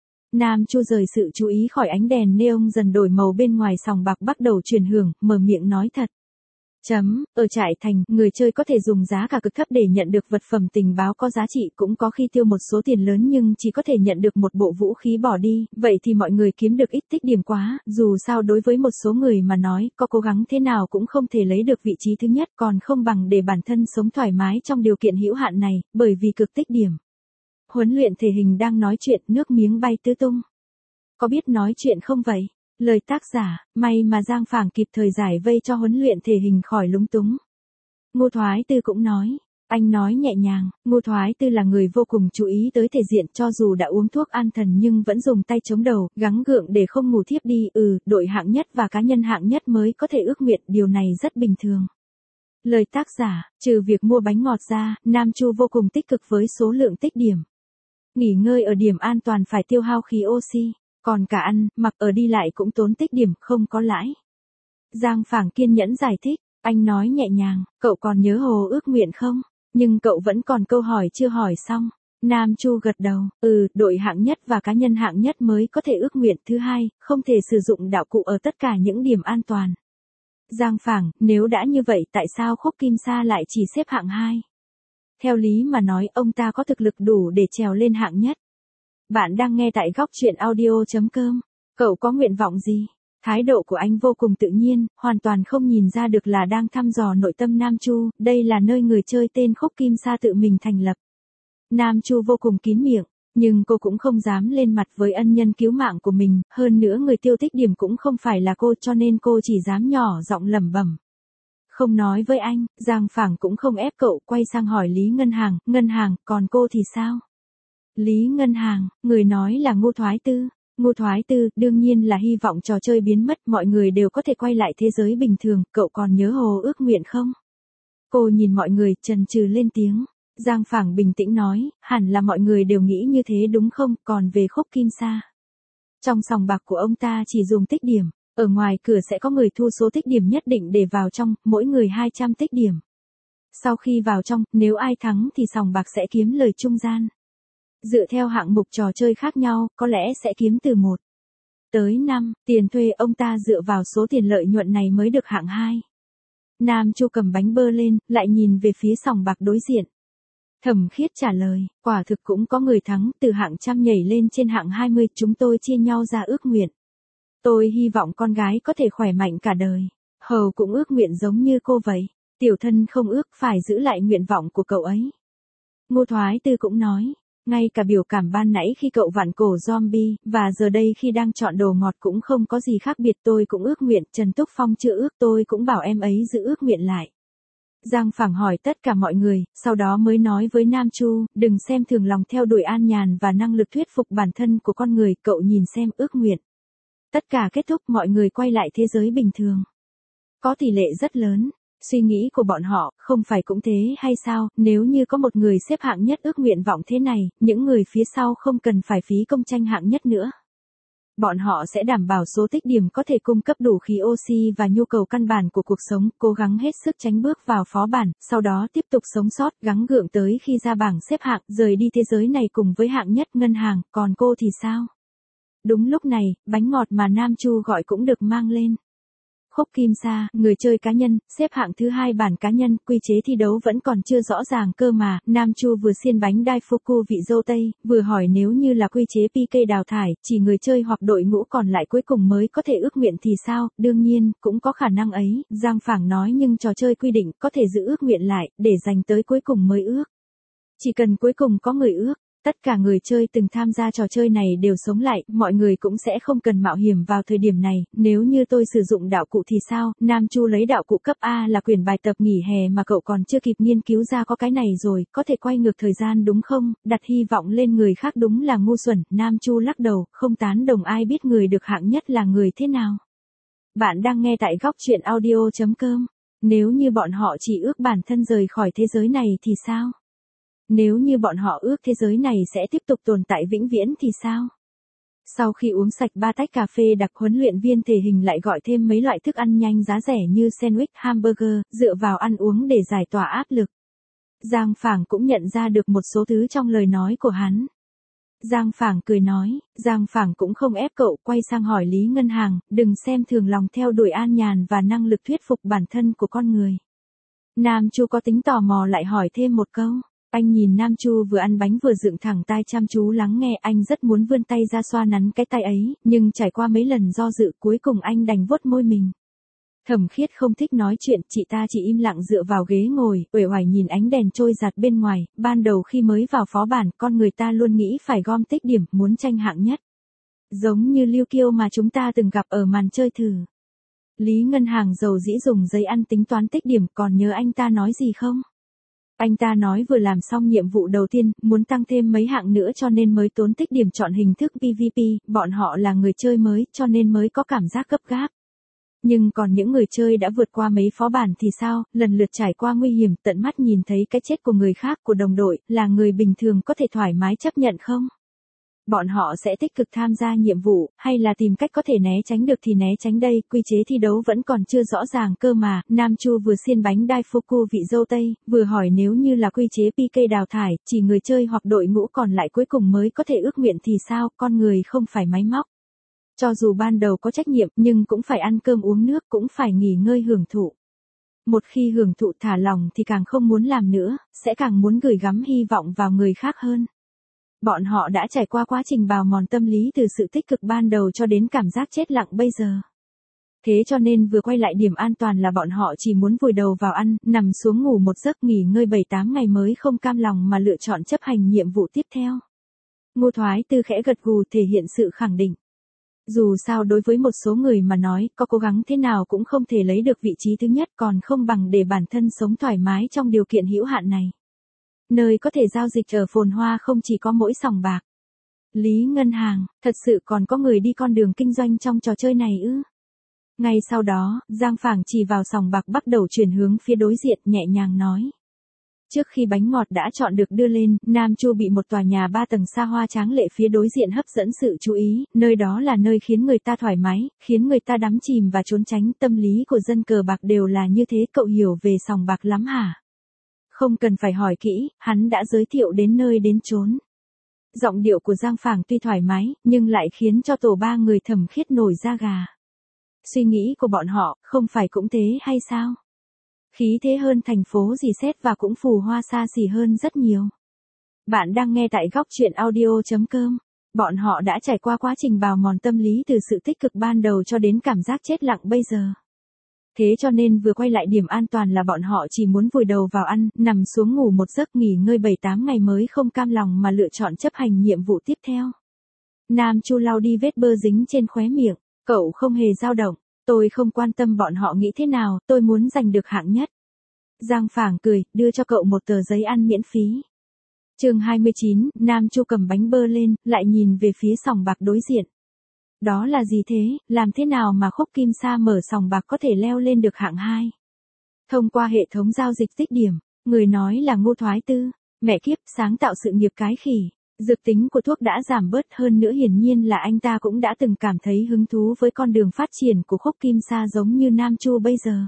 Nam Chu rời sự chú ý khỏi ánh đèn neon dần đổi màu bên ngoài sòng bạc bắt đầu chuyển hướng, mở miệng nói thật. Ở trại thành, người chơi có thể dùng giá cả cực thấp để nhận được vật phẩm tình báo có giá trị, cũng có khi tiêu một số tiền lớn nhưng chỉ có thể nhận được một bộ vũ khí bỏ đi, vậy thì mọi người kiếm được ít tích điểm quá, dù sao đối với một số người mà nói, có cố gắng thế nào cũng không thể lấy được vị trí thứ nhất, còn không bằng để bản thân sống thoải mái trong điều kiện hữu hạn này, bởi vì cực tích điểm. Huấn luyện thể hình đang nói chuyện, nước miếng bay tứ tung. Có biết nói chuyện không vậy? Lời tác giả, may mà Giang Phảng kịp thời giải vây cho huấn luyện thể hình khỏi lúng túng. Ngô Thoái Tư cũng nói, anh nói nhẹ nhàng, Ngô Thoái Tư là người vô cùng chú ý tới thể diện, cho dù đã uống thuốc an thần nhưng vẫn dùng tay chống đầu, gắng gượng để không ngủ thiếp đi, đội hạng nhất và cá nhân hạng nhất mới có thể ước nguyện, điều này rất bình thường. Lời tác giả, trừ việc mua bánh ngọt ra, Nam Chu vô cùng tích cực với số lượng tích điểm. Nghỉ ngơi ở điểm an toàn phải tiêu hao khí oxy. Còn cả ăn, mặc ở đi lại cũng tốn tích điểm, không có lãi. Giang Phảng kiên nhẫn giải thích, anh nói nhẹ nhàng, cậu còn nhớ hồ ước nguyện không? Nhưng cậu vẫn còn câu hỏi chưa hỏi xong. Nam Chu gật đầu, đội hạng nhất và cá nhân hạng nhất mới có thể ước nguyện. Thứ hai, không thể sử dụng đạo cụ ở tất cả những điểm an toàn. Giang Phảng, nếu đã như vậy tại sao Khúc Kim Sa lại chỉ xếp hạng 2? Theo lý mà nói, ông ta có thực lực đủ để trèo lên hạng nhất. Bạn đang nghe tại góc truyện audio.com. Cậu có nguyện vọng gì? Thái độ của anh vô cùng tự nhiên, hoàn toàn không nhìn ra được là đang thăm dò nội tâm Nam Chu, đây là nơi người chơi tên Khúc Kim Sa tự mình thành lập. Nam Chu vô cùng kín miệng, nhưng cô cũng không dám lên mặt với ân nhân cứu mạng của mình, hơn nữa người tiêu tích điểm cũng không phải là cô, cho nên cô chỉ dám nhỏ giọng lẩm bẩm. Không nói với anh, Giang Phảng cũng không ép cậu, quay sang hỏi Lý Ngân Hàng, còn cô thì sao? Lý Ngân Hàng, người nói là Ngô Thoái Tư. Ngô Thoái Tư, đương nhiên là hy vọng trò chơi biến mất, mọi người đều có thể quay lại thế giới bình thường, cậu còn nhớ hồ ước nguyện không? Cô nhìn mọi người, chần chừ lên tiếng. Giang Phảng bình tĩnh nói, hẳn là mọi người đều nghĩ như thế đúng không, còn về Khúc Kim Sa. Trong sòng bạc của ông ta chỉ dùng tích điểm, ở ngoài cửa sẽ có người thu số tích điểm nhất định để vào trong, mỗi người 200 tích điểm. Sau khi vào trong, nếu ai thắng thì sòng bạc sẽ kiếm lời trung gian. Dựa theo hạng mục trò chơi khác nhau, có lẽ sẽ kiếm từ 1 tới 5, tiền thuê ông ta dựa vào số tiền lợi nhuận này mới được hạng 2. Nam Chu cầm bánh bơ lên, lại nhìn về phía sòng bạc đối diện. Thẩm Khiết trả lời, quả thực cũng có người thắng, từ hạng trăm nhảy lên trên hạng 20, chúng tôi chia nhau ra ước nguyện. Tôi hy vọng con gái có thể khỏe mạnh cả đời. Hầu cũng ước nguyện giống như cô vậy. Tiểu thân không ước, phải giữ lại nguyện vọng của cậu ấy. Ngô Thoái Tư cũng nói, ngay cả biểu cảm ban nãy khi cậu vặn cổ zombie, và giờ đây khi đang chọn đồ ngọt cũng không có gì khác biệt, tôi cũng ước nguyện, Trần Túc Phong chưa ước, tôi cũng bảo em ấy giữ ước nguyện lại. Giang Phảng hỏi tất cả mọi người, sau đó mới nói với Nam Chu, đừng xem thường lòng theo đuổi an nhàn và năng lực thuyết phục bản thân của con người, cậu nhìn xem ước nguyện. Tất cả kết thúc, mọi người quay lại thế giới bình thường. Có tỷ lệ rất lớn. Suy nghĩ của bọn họ, không phải cũng thế hay sao, nếu như có một người xếp hạng nhất ước nguyện vọng thế này, những người phía sau không cần phải phí công tranh hạng nhất nữa. Bọn họ sẽ đảm bảo số tích điểm có thể cung cấp đủ khí oxy và nhu cầu căn bản của cuộc sống, cố gắng hết sức tránh bước vào phó bản, sau đó tiếp tục sống sót, gắng gượng tới khi ra bảng xếp hạng, rời đi thế giới này cùng với hạng nhất Ngân Hàng, còn cô thì sao? Đúng lúc này, bánh ngọt mà Nam Chu gọi cũng được mang lên. Khúc Kim Sa, người chơi cá nhân, xếp hạng thứ 2 bản cá nhân, quy chế thi đấu vẫn còn chưa rõ ràng cơ mà, Nam Chu vừa xiên bánh Daifuku vị dâu tây, vừa hỏi nếu như là quy chế PK đào thải, chỉ người chơi hoặc đội ngũ còn lại cuối cùng mới có thể ước nguyện thì sao, đương nhiên, cũng có khả năng ấy, Giang Phảng nói nhưng trò chơi quy định, có thể giữ ước nguyện lại, để dành tới cuối cùng mới ước. Chỉ cần cuối cùng có người ước. Tất cả người chơi từng tham gia trò chơi này đều sống lại, mọi người cũng sẽ không cần mạo hiểm vào thời điểm này, nếu như tôi sử dụng đạo cụ thì sao, Nam Chu lấy đạo cụ cấp A là quyển bài tập nghỉ hè mà cậu còn chưa kịp nghiên cứu ra có cái này rồi, có thể quay ngược thời gian đúng không, đặt hy vọng lên người khác đúng là ngu xuẩn, Nam Chu lắc đầu, không tán đồng ai biết người được hạng nhất là người thế nào. Bạn đang nghe tại góc truyện audio.com, nếu như bọn họ chỉ ước bản thân rời khỏi thế giới này thì sao? Nếu như bọn họ ước thế giới này sẽ tiếp tục tồn tại vĩnh viễn thì sao? Sau khi uống sạch 3 tách cà phê đặc, huấn luyện viên thể hình lại gọi thêm mấy loại thức ăn nhanh giá rẻ như sandwich, hamburger, dựa vào ăn uống để giải tỏa áp lực. Giang Phảng cũng nhận ra được một số thứ trong lời nói của hắn. Giang Phảng cười nói, Giang Phảng cũng không ép cậu, quay sang hỏi Lý Ngân Hàng, đừng xem thường lòng theo đuổi an nhàn và năng lực thuyết phục bản thân của con người. Nam Chu có tính tò mò lại hỏi thêm một câu. Anh nhìn Nam Chu vừa ăn bánh vừa dựng thẳng tai chăm chú lắng nghe, anh rất muốn vươn tay ra xoa nắn cái tay ấy, nhưng trải qua mấy lần do dự cuối cùng anh đành vuốt môi mình. Thẩm Khiết không thích nói chuyện, chị ta chỉ im lặng dựa vào ghế ngồi, uể oải nhìn ánh đèn trôi giạt bên ngoài, ban đầu khi mới vào phó bản, con người ta luôn nghĩ phải gom tích điểm, muốn tranh hạng nhất. Giống như Lưu Kiêu mà chúng ta từng gặp ở màn chơi thử. Lý Ngân Hàng dầu dĩ dùng giấy ăn tính toán tích điểm, còn nhớ anh ta nói gì không? Anh ta nói vừa làm xong nhiệm vụ đầu tiên, muốn tăng thêm mấy hạng nữa cho nên mới tốn tích điểm chọn hình thức PVP, bọn họ là người chơi mới cho nên mới có cảm giác gấp gáp. Nhưng còn những người chơi đã vượt qua mấy phó bản thì sao, lần lượt trải qua nguy hiểm, tận mắt nhìn thấy cái chết của người khác, của đồng đội, là người bình thường có thể thoải mái chấp nhận không? Bọn họ sẽ tích cực tham gia nhiệm vụ, hay là tìm cách có thể né tránh được thì né tránh đây, quy chế thi đấu vẫn còn chưa rõ ràng cơ mà. Nam Chu vừa xiên bánh Daifuku vị dâu tây, vừa hỏi nếu như là quy chế PK đào thải, chỉ người chơi hoặc đội ngũ còn lại cuối cùng mới có thể ước nguyện thì sao, con người không phải máy móc. Cho dù ban đầu có trách nhiệm nhưng cũng phải ăn cơm uống nước, cũng phải nghỉ ngơi hưởng thụ. Một khi hưởng thụ thả lòng thì càng không muốn làm nữa, sẽ càng muốn gửi gắm hy vọng vào người khác hơn. Bọn họ đã trải qua quá trình bào mòn tâm lý từ sự tích cực ban đầu cho đến cảm giác chết lặng bây giờ. Thế cho nên vừa quay lại điểm an toàn là bọn họ chỉ muốn vùi đầu vào ăn, nằm xuống ngủ một giấc nghỉ ngơi 7-8 ngày mới không cam lòng mà lựa chọn chấp hành nhiệm vụ tiếp theo. Ngô Thoái Tư khẽ gật gù thể hiện sự khẳng định. Dù sao đối với một số người mà nói, có cố gắng thế nào cũng không thể lấy được vị trí thứ nhất, còn không bằng để bản thân sống thoải mái trong điều kiện hữu hạn này. Nơi có thể giao dịch ở Phồn Hoa không chỉ có mỗi sòng bạc. Lý Ngân Hàng, thật sự còn có người đi con đường kinh doanh trong trò chơi này ư? Ngay sau đó, Giang Phảng chỉ vào sòng bạc bắt đầu chuyển hướng phía đối diện, nhẹ nhàng nói. Trước khi bánh ngọt đã chọn được đưa lên, Nam Chu bị một tòa nhà 3 tầng xa hoa tráng lệ phía đối diện hấp dẫn sự chú ý, nơi đó là nơi khiến người ta thoải mái, khiến người ta đắm chìm và trốn tránh, tâm lý của dân cờ bạc đều là như thế, cậu hiểu về sòng bạc lắm hả? Không cần phải hỏi kỹ, hắn đã giới thiệu đến nơi đến chốn. Giọng điệu của Giang Phảng tuy thoải mái, nhưng lại khiến cho tổ ba người Thẩm Khiết nổi da gà. Suy nghĩ của bọn họ, không phải cũng thế hay sao? Khí thế hơn thành phố gì xét và cũng phù hoa xa xỉ hơn rất nhiều. Bạn đang nghe tại góc truyện audio.com. Bọn họ đã trải qua quá trình bào mòn tâm lý từ sự tích cực ban đầu cho đến cảm giác chết lặng bây giờ. Thế cho nên vừa quay lại điểm an toàn là bọn họ chỉ muốn vùi đầu vào ăn, nằm xuống ngủ một giấc nghỉ ngơi 7-8 ngày mới không cam lòng mà lựa chọn chấp hành nhiệm vụ tiếp theo. Nam Chu lau đi vết bơ dính trên khóe miệng, cậu không hề dao động, tôi không quan tâm bọn họ nghĩ thế nào, tôi muốn giành được hạng nhất. Giang Phảng cười, đưa cho cậu một tờ giấy ăn miễn phí. Chương 29, Nam Chu cầm bánh bơ lên, lại nhìn về phía sòng bạc đối diện. Đó là gì thế, làm thế nào mà Khúc Kim Sa mở sòng bạc có thể leo lên được hạng 2? Thông qua hệ thống giao dịch tích điểm, người nói là Ngô Thoái Tư, mẹ kiếp, sáng tạo sự nghiệp cái khỉ. Dược tính của thuốc đã giảm bớt hơn nữa, hiển nhiên là anh ta cũng đã từng cảm thấy hứng thú với con đường phát triển của Khúc Kim Sa giống như Nam Chu bây giờ.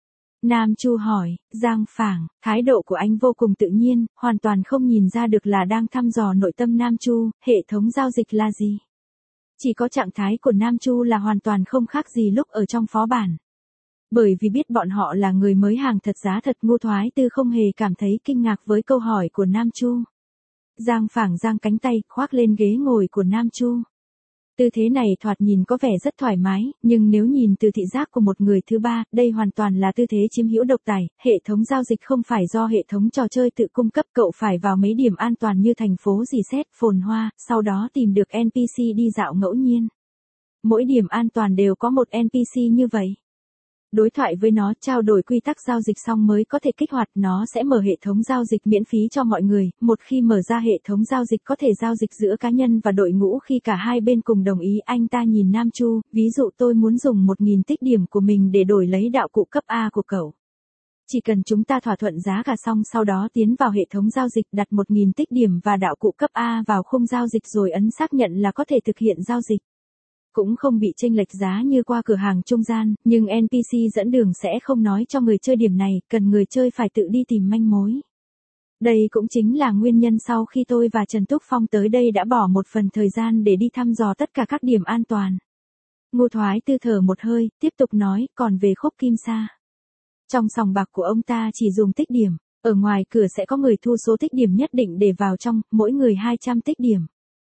Nam Chu hỏi, Giang Phảng, thái độ của anh vô cùng tự nhiên, hoàn toàn không nhìn ra được là đang thăm dò nội tâm Nam Chu, hệ thống giao dịch là gì? Chỉ có trạng thái của Nam Chu là hoàn toàn không khác gì lúc ở trong phó bản. Bởi vì biết bọn họ là người mới hàng thật giá thật, Ngô Thoái Tư không hề cảm thấy kinh ngạc với câu hỏi của Nam Chu. Giang Phảng giang cánh tay, khoác lên ghế ngồi của Nam Chu. Tư thế này thoạt nhìn có vẻ rất thoải mái, nhưng nếu nhìn từ thị giác của một người thứ ba, đây hoàn toàn là tư thế chiếm hữu độc tài, hệ thống giao dịch không phải do hệ thống trò chơi tự cung cấp, cậu phải vào mấy điểm an toàn như thành phố Dì Xét, Phồn Hoa, sau đó tìm được NPC đi dạo ngẫu nhiên. Mỗi điểm an toàn đều có một NPC như vậy. Đối thoại với nó, trao đổi quy tắc giao dịch xong mới có thể kích hoạt, nó sẽ mở hệ thống giao dịch miễn phí cho mọi người, một khi mở ra hệ thống giao dịch có thể giao dịch giữa cá nhân và đội ngũ khi cả hai bên cùng đồng ý. Anh ta nhìn Nam Chu, ví dụ tôi muốn dùng 1.000 tích điểm của mình để đổi lấy đạo cụ cấp A của cậu. Chỉ cần chúng ta thỏa thuận giá cả xong sau đó tiến vào hệ thống giao dịch đặt 1.000 tích điểm và đạo cụ cấp A vào khung giao dịch rồi ấn xác nhận là có thể thực hiện giao dịch. Cũng không bị chênh lệch giá như qua cửa hàng trung gian, nhưng NPC dẫn đường sẽ không nói cho người chơi điểm này, cần người chơi phải tự đi tìm manh mối. Đây cũng chính là nguyên nhân sau khi tôi và Trần Túc Phong tới đây đã bỏ một phần thời gian để đi thăm dò tất cả các điểm an toàn. Ngô Thoái Tư thở một hơi, tiếp tục nói, còn về Khúc Kim Sa. Trong sòng bạc của ông ta chỉ dùng tích điểm, ở ngoài cửa sẽ có người thu số tích điểm nhất định để vào trong, mỗi người 200 tích điểm.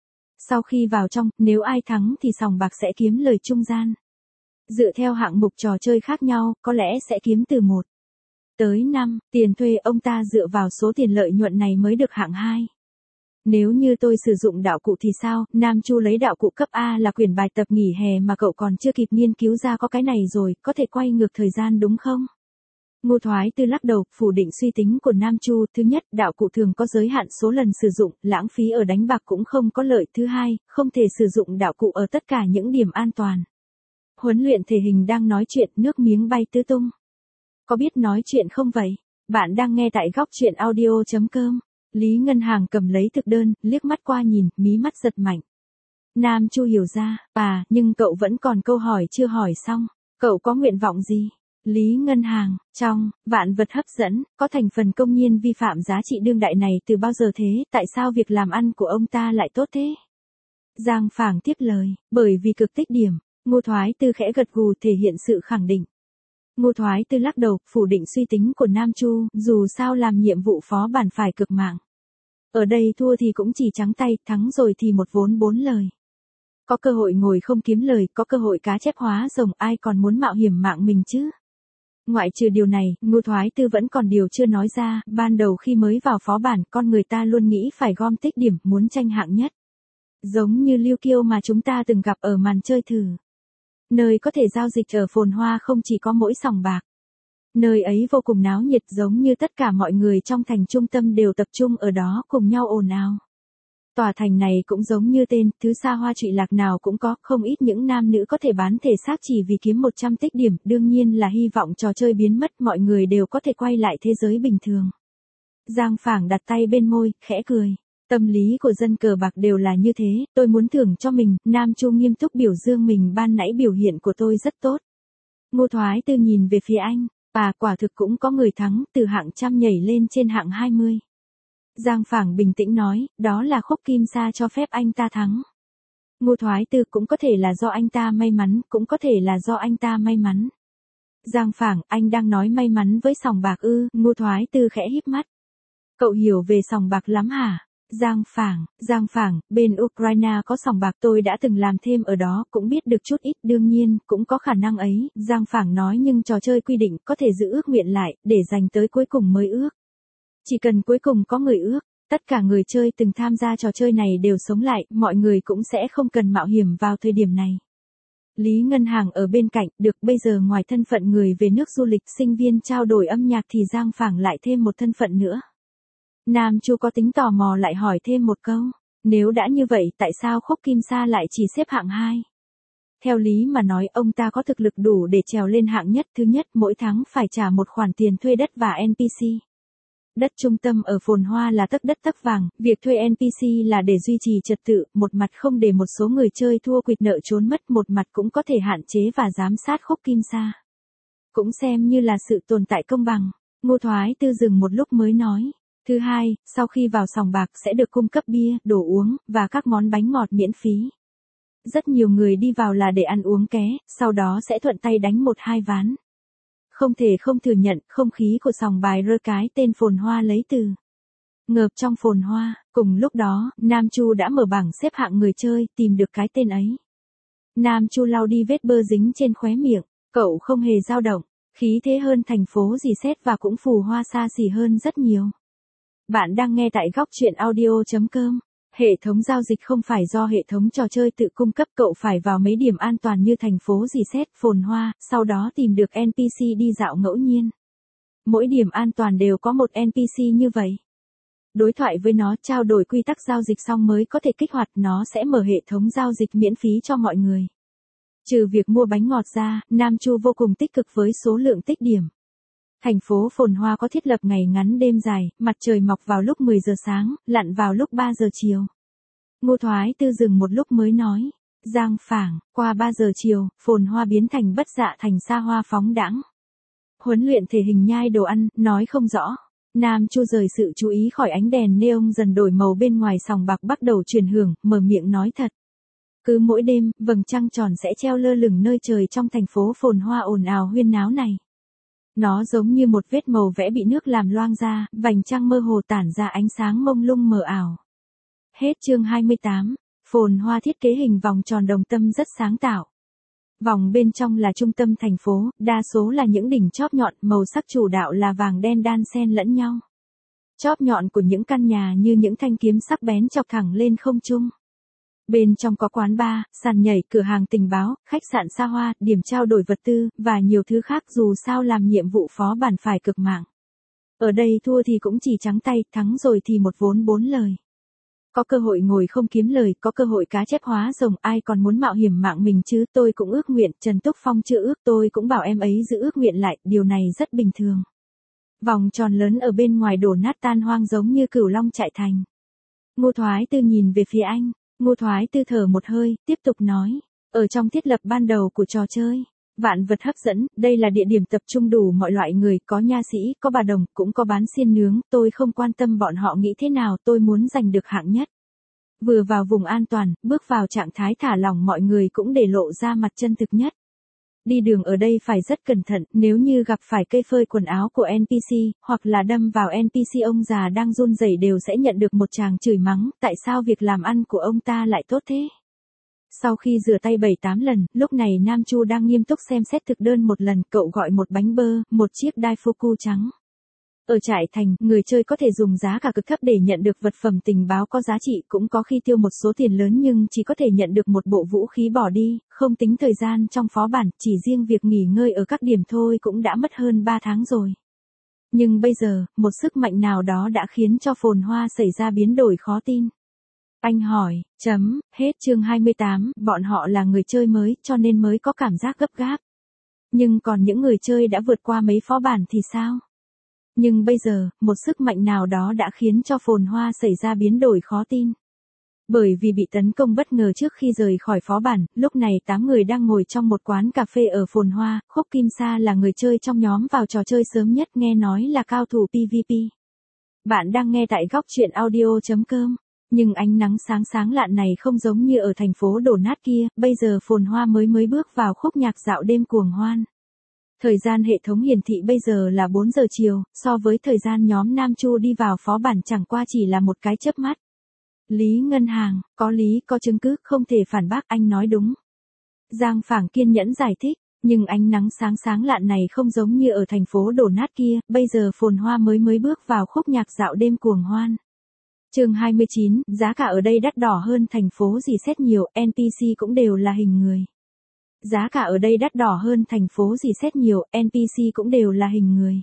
Sau khi vào trong, nếu ai thắng thì sòng bạc sẽ kiếm lời trung gian. Dựa theo hạng mục trò chơi khác nhau, có lẽ sẽ kiếm từ 1 tới 5, tiền thuê ông ta dựa vào số tiền lợi nhuận này mới được hạng 2. Nếu như tôi sử dụng đạo cụ thì sao? Nam Chu lấy đạo cụ cấp A là quyển bài tập nghỉ hè mà cậu còn chưa kịp nghiên cứu ra có cái này rồi, có thể quay ngược thời gian đúng không? Ngô Thoái Tư lắc đầu, phủ định suy tính của Nam Chu. Thứ nhất, đạo cụ thường có giới hạn số lần sử dụng, lãng phí ở đánh bạc cũng không có lợi. Thứ hai, không thể sử dụng đạo cụ ở tất cả những điểm an toàn. Huấn luyện thể hình đang nói chuyện, nước miếng bay tứ tung. Có biết nói chuyện không vậy? Bạn đang nghe tại góc chuyện audio.com. Lý Ngân Hàng cầm lấy thực đơn, liếc mắt qua nhìn, mí mắt giật mạnh. Nam Chu hiểu ra, nhưng cậu vẫn còn câu hỏi chưa hỏi xong. Cậu có nguyện vọng gì? Lý Ngân Hàng, trong vạn vật hấp dẫn, có thành phần công nhiên vi phạm giá trị đương đại này từ bao giờ thế? Tại sao việc làm ăn của ông ta lại tốt thế? Giang Phảng tiếp lời, bởi vì cực tích điểm. Ngô Thoái Tư khẽ gật gù thể hiện sự khẳng định. Ngô Thoái Tư lắc đầu, phủ định suy tính của Nam Chu, dù sao làm nhiệm vụ phó bản phải cực mạng. Ở đây thua thì cũng chỉ trắng tay, thắng rồi thì một vốn 4 lời. Có cơ hội ngồi không kiếm lời, có cơ hội cá chép hóa rồng, ai còn muốn mạo hiểm mạng mình chứ? Ngoại trừ điều này, Ngô Thoái Tư vẫn còn điều chưa nói ra, ban đầu khi mới vào phó bản, con người ta luôn nghĩ phải gom tích điểm, muốn tranh hạng nhất. Giống như Lưu Kiêu mà chúng ta từng gặp ở màn chơi thử. Nơi có thể giao dịch ở Phồn Hoa không chỉ có mỗi sòng bạc. Nơi ấy vô cùng náo nhiệt, giống như tất cả mọi người trong thành trung tâm đều tập trung ở đó cùng nhau ồn ào. Tòa thành này cũng giống như tên, thứ xa hoa trụy lạc nào cũng có, không ít những nam nữ có thể bán thể xác chỉ vì kiếm 100 tích điểm, đương nhiên là hy vọng trò chơi biến mất, mọi người đều có thể quay lại thế giới bình thường. Giang Phảng đặt tay bên môi, khẽ cười. Tâm lý của dân cờ bạc đều là như thế, tôi muốn thưởng cho mình. Nam Chu nghiêm túc biểu dương mình, ban nãy biểu hiện của tôi rất tốt. Ngô Thoái Tư nhìn về phía anh, quả thực cũng có người thắng, từ hạng trăm nhảy lên trên hạng 20. Giang Phảng bình tĩnh nói, đó là Khúc Kim Sa cho phép anh ta thắng. Ngô Thoái Tư, cũng có thể là do anh ta may mắn, cũng có thể là do anh ta may mắn. Giang Phảng, anh đang nói may mắn với sòng bạc ư? Ngô Thoái Tư khẽ híp mắt. Cậu hiểu về sòng bạc lắm hả? Giang Phảng, bên Ukraine có sòng bạc, tôi đã từng làm thêm ở đó, cũng biết được chút ít, đương nhiên, cũng có khả năng ấy. Giang Phảng nói, nhưng trò chơi quy định, có thể giữ ước nguyện lại, để dành tới cuối cùng mới ước. Chỉ cần cuối cùng có người ước, tất cả người chơi từng tham gia trò chơi này đều sống lại, mọi người cũng sẽ không cần mạo hiểm vào thời điểm này. Lý Ngân Hàng ở bên cạnh, được, bây giờ ngoài thân phận người về nước du lịch, sinh viên trao đổi âm nhạc thì Giang Phảng lại thêm một thân phận nữa. Nam Chu có tính tò mò lại hỏi thêm một câu, nếu đã như vậy tại sao Khúc Kim Sa lại chỉ xếp hạng 2? Theo lý mà nói, ông ta có thực lực đủ để trèo lên hạng nhất. Thứ nhất, mỗi tháng phải trả một khoản tiền thuê đất và NPC. Đất trung tâm ở Phồn Hoa là tấc đất tấc vàng, việc thuê NPC là để duy trì trật tự, một mặt không để một số người chơi thua quỵt nợ trốn mất, một mặt cũng có thể hạn chế và giám sát Khúc Kim Sa. Cũng xem như là sự tồn tại công bằng. Ngô Thoái Tư dừng một lúc mới nói. Thứ hai, sau khi vào sòng bạc sẽ được cung cấp bia, đồ uống, và các món bánh ngọt miễn phí. Rất nhiều người đi vào là để ăn uống ké, sau đó sẽ thuận tay đánh 1-2 ván. Không thể không thừa nhận, không khí của sòng bài rơ cái tên Phồn Hoa lấy từ ngợp trong Phồn Hoa. Cùng lúc đó, Nam Chu đã mở bảng xếp hạng người chơi, tìm được cái tên ấy. Nam Chu lau đi vết bơ dính trên khóe miệng, cậu không hề dao động, khí thế hơn thành phố dì xét và cũng phù hoa xa xỉ hơn rất nhiều. Bạn đang nghe tại góc chuyện audio.com. Hệ thống giao dịch không phải do hệ thống trò chơi tự cung cấp, cậu phải vào mấy điểm an toàn như thành phố dì xét, Phồn Hoa, sau đó tìm được NPC đi dạo ngẫu nhiên. Mỗi điểm an toàn đều có một NPC như vậy. Đối thoại với nó, trao đổi quy tắc giao dịch xong mới có thể kích hoạt, nó sẽ mở hệ thống giao dịch miễn phí cho mọi người. Trừ việc mua bánh ngọt ra, Nam Chu vô cùng tích cực với số lượng tích điểm. Thành phố Phồn Hoa có thiết lập ngày ngắn đêm dài, mặt trời mọc vào lúc 10 giờ sáng, lặn vào lúc 3 giờ chiều. Ngô Thoái Tư dừng một lúc mới nói, Giang Phảng, qua 3 giờ chiều, Phồn Hoa biến thành bất dạ thành xa hoa phóng đãng. Huấn luyện thể hình nhai đồ ăn, nói không rõ. Nam Chu rời sự chú ý khỏi ánh đèn neon dần đổi màu bên ngoài sòng bạc bắt đầu truyền hưởng, mở miệng nói thật. Cứ mỗi đêm, vầng trăng tròn sẽ treo lơ lửng nơi trời trong thành phố phồn hoa ồn ào huyên náo này. Nó giống như một vết màu vẽ bị nước làm loang ra, vành trăng mơ hồ tản ra ánh sáng mông lung mờ ảo. Hết chương 28, phồn hoa thiết kế hình vòng tròn đồng tâm rất sáng tạo. Vòng bên trong là trung tâm thành phố, đa số là những đỉnh chóp nhọn, màu sắc chủ đạo là vàng đen đan xen lẫn nhau. Chóp nhọn của những căn nhà như những thanh kiếm sắc bén chọc thẳng lên không trung. Bên trong có quán bar, sàn nhảy, cửa hàng tình báo, khách sạn xa hoa, điểm trao đổi vật tư, và nhiều thứ khác dù sao làm nhiệm vụ phó bản phải cực mạng. Ở đây thua thì cũng chỉ trắng tay, thắng rồi thì một vốn 4 lời. Có cơ hội ngồi không kiếm lời, có cơ hội cá chép hóa rồng, ai còn muốn mạo hiểm mạng mình chứ, tôi cũng ước nguyện, Trần Túc Phong chưa ước, tôi cũng bảo em ấy giữ ước nguyện lại, điều này rất bình thường. Vòng tròn lớn ở bên ngoài đổ nát tan hoang giống như cửu long chạy thành. Ngô Thoái Tư nhìn về phía anh, Ngô Thoái Tư thở một hơi, tiếp tục nói, ở trong thiết lập ban đầu của trò chơi, vạn vật hấp dẫn, đây là địa điểm tập trung đủ mọi loại người, có nha sĩ, có bà đồng, cũng có bán xiên nướng, tôi không quan tâm bọn họ nghĩ thế nào, tôi muốn giành được hạng nhất. Vừa vào vùng an toàn, bước vào trạng thái thả lỏng mọi người cũng để lộ ra mặt chân thực nhất. Đi đường ở đây phải rất cẩn thận, nếu như gặp phải cây phơi quần áo của NPC, hoặc là đâm vào NPC ông già đang run rẩy đều sẽ nhận được một tràng chửi mắng, tại sao việc làm ăn của ông ta lại tốt thế? Sau khi rửa tay 7-8 lần, lúc này Nam Chu đang nghiêm túc xem xét thực đơn một lần, cậu gọi một bánh bơ, một chiếc Daifuku trắng. Ở trại thành, người chơi có thể dùng giá cả cực thấp để nhận được vật phẩm tình báo có giá trị, cũng có khi tiêu một số tiền lớn nhưng chỉ có thể nhận được một bộ vũ khí bỏ đi, không tính thời gian trong phó bản, chỉ riêng việc nghỉ ngơi ở các điểm thôi cũng đã mất hơn 3 tháng rồi. Nhưng bây giờ, một sức mạnh nào đó đã khiến cho phồn hoa xảy ra biến đổi khó tin. Anh hỏi, hết chương 28, bọn họ là người chơi mới cho nên mới có cảm giác gấp gáp. Nhưng còn những người chơi đã vượt qua mấy phó bản thì sao? Nhưng bây giờ, một sức mạnh nào đó đã khiến cho phồn hoa xảy ra biến đổi khó tin. Bởi vì bị tấn công bất ngờ trước khi rời khỏi phó bản, lúc này 8 người đang ngồi trong một quán cà phê ở phồn hoa, Khúc Kim Sa là người chơi trong nhóm vào trò chơi sớm nhất, nghe nói là cao thủ PvP. Bạn đang nghe tại góc truyện audio.com. Nhưng ánh nắng sáng sáng lạn này không giống như ở thành phố đổ nát kia, bây giờ phồn hoa mới bước vào khúc nhạc dạo đêm cuồng hoan. Thời gian hệ thống hiển thị bây giờ là 4 giờ chiều, so với thời gian nhóm Nam Chu đi vào phó bản chẳng qua chỉ là một cái chớp mắt. Lý Ngân Hàng, có lý, có chứng cứ, không thể phản bác, anh nói đúng. Giang Phảng kiên nhẫn giải thích, nhưng ánh nắng sáng sáng lạn này không giống như ở thành phố đổ nát kia, bây giờ phồn hoa mới bước vào khúc nhạc dạo đêm cuồng hoan. Chương 29, giá cả ở đây đắt đỏ hơn thành phố gì xét nhiều, NPC cũng đều là hình người. Giá cả ở đây đắt đỏ hơn thành phố gì xét nhiều, NPC cũng đều là hình người.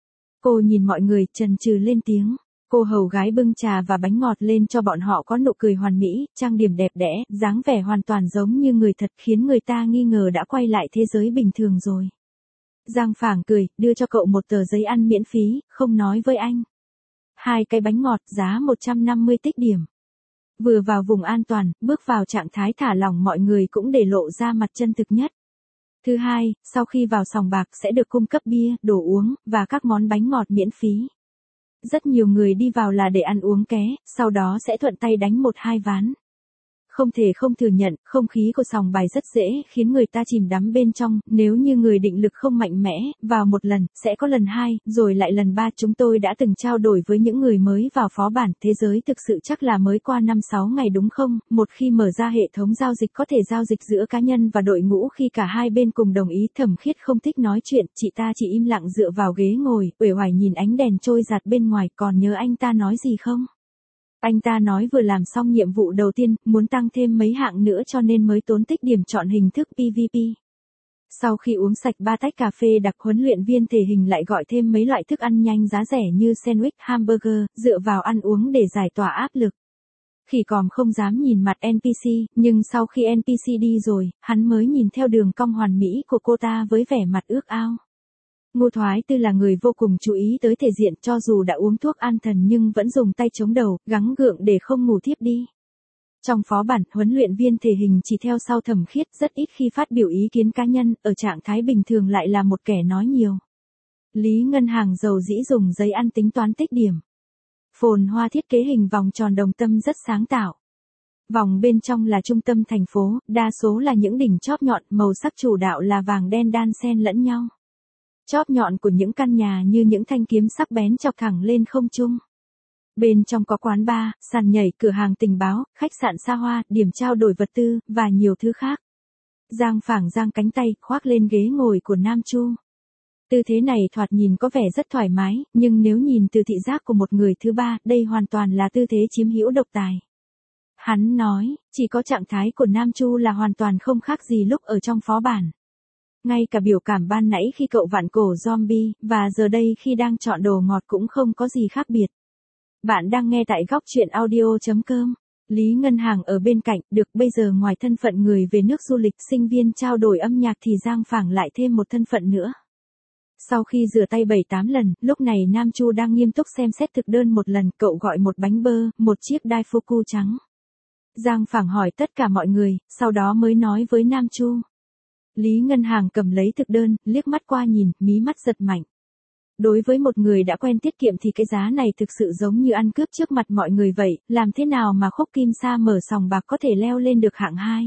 Cô nhìn mọi người, chần chừ lên tiếng. Cô hầu gái bưng trà và bánh ngọt lên cho bọn họ, có nụ cười hoàn mỹ, trang điểm đẹp đẽ, dáng vẻ hoàn toàn giống như người thật, khiến người ta nghi ngờ đã quay lại thế giới bình thường rồi. Giang Phảng cười, đưa cho cậu một tờ giấy ăn miễn phí, không nói với anh. 2 cái bánh ngọt, giá 150 tích điểm. Vừa vào vùng an toàn, bước vào trạng thái thả lỏng mọi người cũng để lộ ra mặt chân thực nhất. Thứ hai, sau khi vào sòng bạc sẽ được cung cấp bia, đồ uống, và các món bánh ngọt miễn phí. Rất nhiều người đi vào là để ăn uống ké, sau đó sẽ thuận tay đánh 1-2 ván. Không thể không thừa nhận, không khí của sòng bài rất dễ khiến người ta chìm đắm bên trong, nếu như người định lực không mạnh mẽ, vào một lần, sẽ có lần 2, rồi lại lần 3. Chúng tôi đã từng trao đổi với những người mới vào phó bản, thế giới thực sự chắc là mới qua 5-6 ngày đúng không? Một khi mở ra hệ thống giao dịch có thể giao dịch giữa cá nhân và đội ngũ khi cả hai bên cùng đồng ý. Thẩm Khiết không thích nói chuyện, chị ta chỉ im lặng dựa vào ghế ngồi, uể oải nhìn ánh đèn trôi giạt bên ngoài, còn nhớ anh ta nói gì không? Anh ta nói vừa làm xong nhiệm vụ đầu tiên, muốn tăng thêm mấy hạng nữa cho nên mới tốn tích điểm chọn hình thức PvP. Sau khi uống sạch 3 tách cà phê đặc, huấn luyện viên thể hình lại gọi thêm mấy loại thức ăn nhanh giá rẻ như sandwich, hamburger, dựa vào ăn uống để giải tỏa áp lực. Khỉ Còm không dám nhìn mặt NPC, nhưng sau khi NPC đi rồi, hắn mới nhìn theo đường cong hoàn mỹ của cô ta với vẻ mặt ước ao. Ngô Thoái Tư là người vô cùng chú ý tới thể diện, cho dù đã uống thuốc an thần nhưng vẫn dùng tay chống đầu, gắng gượng để không ngủ thiếp đi. Trong phó bản, huấn luyện viên thể hình chỉ theo sau Thẩm Khiết, rất ít khi phát biểu ý kiến cá nhân, ở trạng thái bình thường lại là một kẻ nói nhiều. Lý Ngân Hàng dầu dĩ dùng giấy ăn tính toán tích điểm. Phồn Hoa thiết kế hình vòng tròn đồng tâm rất sáng tạo. Vòng bên trong là trung tâm thành phố, đa số là những đỉnh chóp nhọn, màu sắc chủ đạo là vàng đen đan xen lẫn nhau. Chóp nhọn của những căn nhà như những thanh kiếm sắc bén chọc thẳng lên không trung. Bên trong có quán bar, sàn nhảy, cửa hàng tình báo, khách sạn xa hoa, điểm trao đổi vật tư, và nhiều thứ khác. Giang Phảng giang cánh tay, khoác lên ghế ngồi của Nam Chu. Tư thế này thoạt nhìn có vẻ rất thoải mái, nhưng nếu nhìn từ thị giác của một người thứ ba, đây hoàn toàn là tư thế chiếm hữu độc tài. Hắn nói, chỉ có trạng thái của Nam Chu là hoàn toàn không khác gì lúc ở trong phó bản. Ngay cả biểu cảm ban nãy khi cậu vặn cổ zombie, và giờ đây khi đang chọn đồ ngọt cũng không có gì khác biệt. Bạn đang nghe tại góc truyện audio.com. Lý Ngân Hàng ở bên cạnh, được bây giờ ngoài thân phận người về nước du lịch sinh viên trao đổi âm nhạc thì Giang Phảng lại thêm một thân phận nữa. Sau khi rửa tay 7-8 lần, lúc này Nam Chu đang nghiêm túc xem xét thực đơn một lần, cậu gọi một bánh bơ, một chiếc Daifuku trắng. Giang Phảng hỏi tất cả mọi người, sau đó mới nói với Nam Chu. Lý Ngân Hàng cầm lấy thực đơn, liếc mắt qua nhìn, mí mắt giật mạnh. Đối với một người đã quen tiết kiệm thì cái giá này thực sự giống như ăn cướp trước mặt mọi người vậy, làm thế nào mà Khúc Kim Sa mở sòng bạc có thể leo lên được hạng 2.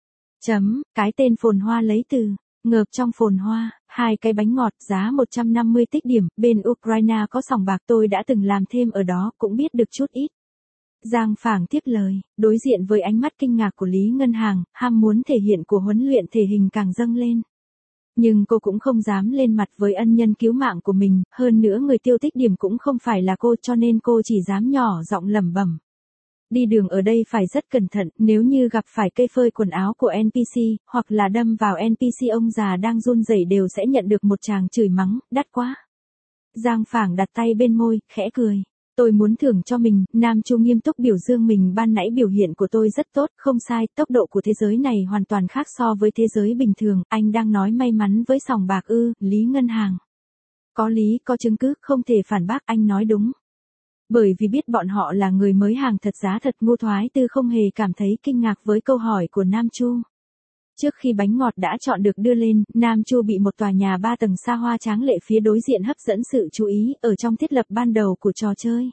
Cái tên Phồn Hoa lấy từ, ngợp trong Phồn Hoa, 2 cái bánh ngọt giá 150 tích điểm, bên Ukraine có sòng bạc tôi đã từng làm thêm ở đó, cũng biết được chút ít. Giang Phảng tiếp lời, đối diện với ánh mắt kinh ngạc của Lý Ngân Hàng, ham muốn thể hiện của huấn luyện thể hình càng dâng lên. Nhưng cô cũng không dám lên mặt với ân nhân cứu mạng của mình, hơn nữa người tiêu tích điểm cũng không phải là cô cho nên cô chỉ dám nhỏ giọng lẩm bẩm. Đi đường ở đây phải rất cẩn thận, nếu như gặp phải cây phơi quần áo của NPC, hoặc là đâm vào NPC ông già đang run rẩy đều sẽ nhận được một tràng chửi mắng, đắt quá. Giang Phảng đặt tay bên môi, khẽ cười. Tôi muốn thưởng cho mình, Nam Chu nghiêm túc biểu dương mình ban nãy biểu hiện của tôi rất tốt, không sai, tốc độ của thế giới này hoàn toàn khác so với thế giới bình thường, anh đang nói may mắn với sòng bạc ư, Lý Ngân Hàng. Có lý, có chứng cứ, không thể phản bác, anh nói đúng. Bởi vì biết bọn họ là người mới hàng thật giá thật Ngô Thoái Tư không hề cảm thấy kinh ngạc với câu hỏi của Nam Chu. Trước khi bánh ngọt đã chọn được đưa lên, Nam Chu bị một tòa nhà 3 tầng xa hoa tráng lệ phía đối diện hấp dẫn sự chú ý, ở trong thiết lập ban đầu của trò chơi.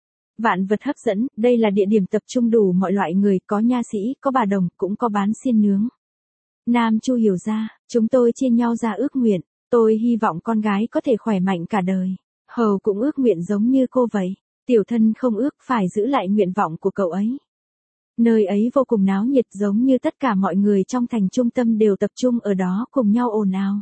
Vạn vật hấp dẫn, đây là địa điểm tập trung đủ mọi loại người, có nha sĩ, có bà đồng, cũng có bán xiên nướng. Nam Chu hiểu ra, chúng tôi chia nhau ra ước nguyện, tôi hy vọng con gái có thể khỏe mạnh cả đời. Hầu cũng ước nguyện giống như cô vậy, tiểu thân không ước phải giữ lại nguyện vọng của cậu ấy. Nơi ấy vô cùng náo nhiệt giống như tất cả mọi người trong thành trung tâm đều tập trung ở đó cùng nhau ồn ào.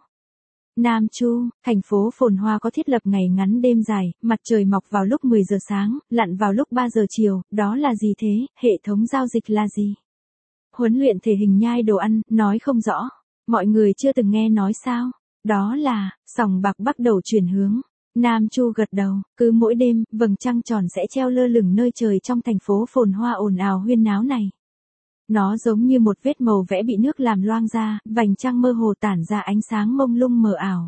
Nam Chu, thành phố phồn hoa có thiết lập ngày ngắn đêm dài, mặt trời mọc vào lúc 10 giờ sáng, lặn vào lúc 3 giờ chiều, đó là gì thế, hệ thống giao dịch là gì? Huấn luyện thể hình nhai đồ ăn, nói không rõ. Mọi người chưa từng nghe nói sao? Đó là, sòng bạc bắt đầu chuyển hướng. Nam Chu gật đầu, cứ mỗi đêm, vầng trăng tròn sẽ treo lơ lửng nơi trời trong thành phố phồn hoa ồn ào huyên náo này. Nó giống như một vết màu vẽ bị nước làm loang ra, vành trăng mơ hồ tản ra ánh sáng mông lung mờ ảo.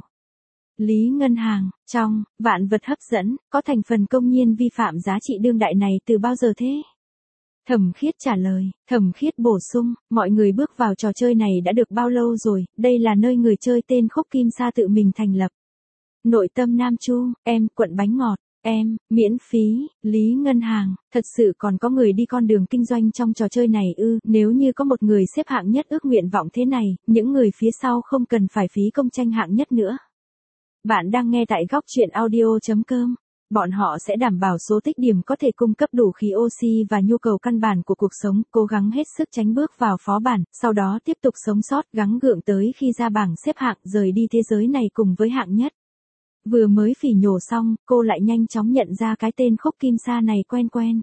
Lý Ngân Hàng, trong, vạn vật hấp dẫn, có thành phần công nhiên vi phạm giá trị đương đại này từ bao giờ thế? Thẩm Khiết trả lời, Thẩm Khiết bổ sung, mọi người bước vào trò chơi này đã được bao lâu rồi, đây là nơi người chơi tên Khúc Kim Sa tự mình thành lập. Nội tâm Nam Chu, em, quận bánh ngọt, em, miễn phí, Lý Ngân Hàng, thật sự còn có người đi con đường kinh doanh trong trò chơi này ư, nếu như có một người xếp hạng nhất ước nguyện vọng thế này, những người phía sau không cần phải phí công tranh hạng nhất nữa. Bạn đang nghe tại góc truyện audio.com. Bọn họ sẽ đảm bảo số tích điểm có thể cung cấp đủ khí oxy và nhu cầu căn bản của cuộc sống, cố gắng hết sức tránh bước vào phó bản, sau đó tiếp tục sống sót, gắng gượng tới khi ra bảng xếp hạng, rời đi thế giới này cùng với hạng nhất. Vừa mới phỉ nhổ xong, cô lại nhanh chóng nhận ra cái tên Khúc Kim Sa này quen quen.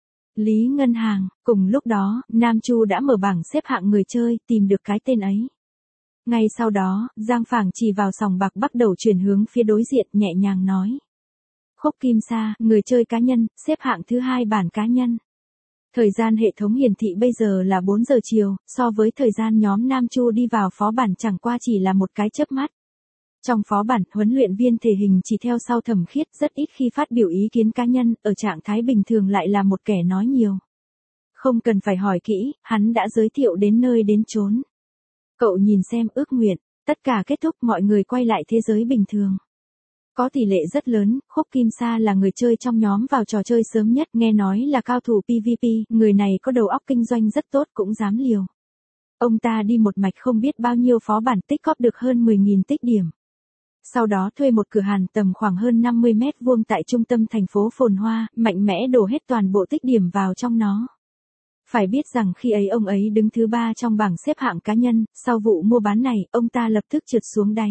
Lý Ngân Hàng, cùng lúc đó, Nam Chu đã mở bảng xếp hạng người chơi, tìm được cái tên ấy. Ngay sau đó, Giang Phảng chỉ vào sòng bạc bắt đầu chuyển hướng phía đối diện, nhẹ nhàng nói. Khúc Kim Sa, người chơi cá nhân, xếp hạng thứ 2 bản cá nhân. Thời gian hệ thống hiển thị bây giờ là 4 giờ chiều, so với thời gian nhóm Nam Chu đi vào phó bản chẳng qua chỉ là một cái chớp mắt. Trong phó bản, huấn luyện viên thể hình chỉ theo sau Thẩm Khiết rất ít khi phát biểu ý kiến cá nhân, ở trạng thái bình thường lại là một kẻ nói nhiều. Không cần phải hỏi kỹ, hắn đã giới thiệu đến nơi đến chốn. Cậu nhìn xem ước nguyện, tất cả kết thúc mọi người quay lại thế giới bình thường. Có tỷ lệ rất lớn, Khúc Kim Sa là người chơi trong nhóm vào trò chơi sớm nhất, nghe nói là cao thủ PVP, người này có đầu óc kinh doanh rất tốt cũng dám liều. Ông ta đi một mạch không biết bao nhiêu phó bản tích góp được hơn 10.000 tích điểm. Sau đó thuê một cửa hàng tầm khoảng hơn 50 mét vuông tại trung tâm thành phố phồn hoa, mạnh mẽ đổ hết toàn bộ tích điểm vào trong nó. Phải biết rằng khi ấy ông ấy đứng thứ 3 trong bảng xếp hạng cá nhân, sau vụ mua bán này, ông ta lập tức trượt xuống đáy.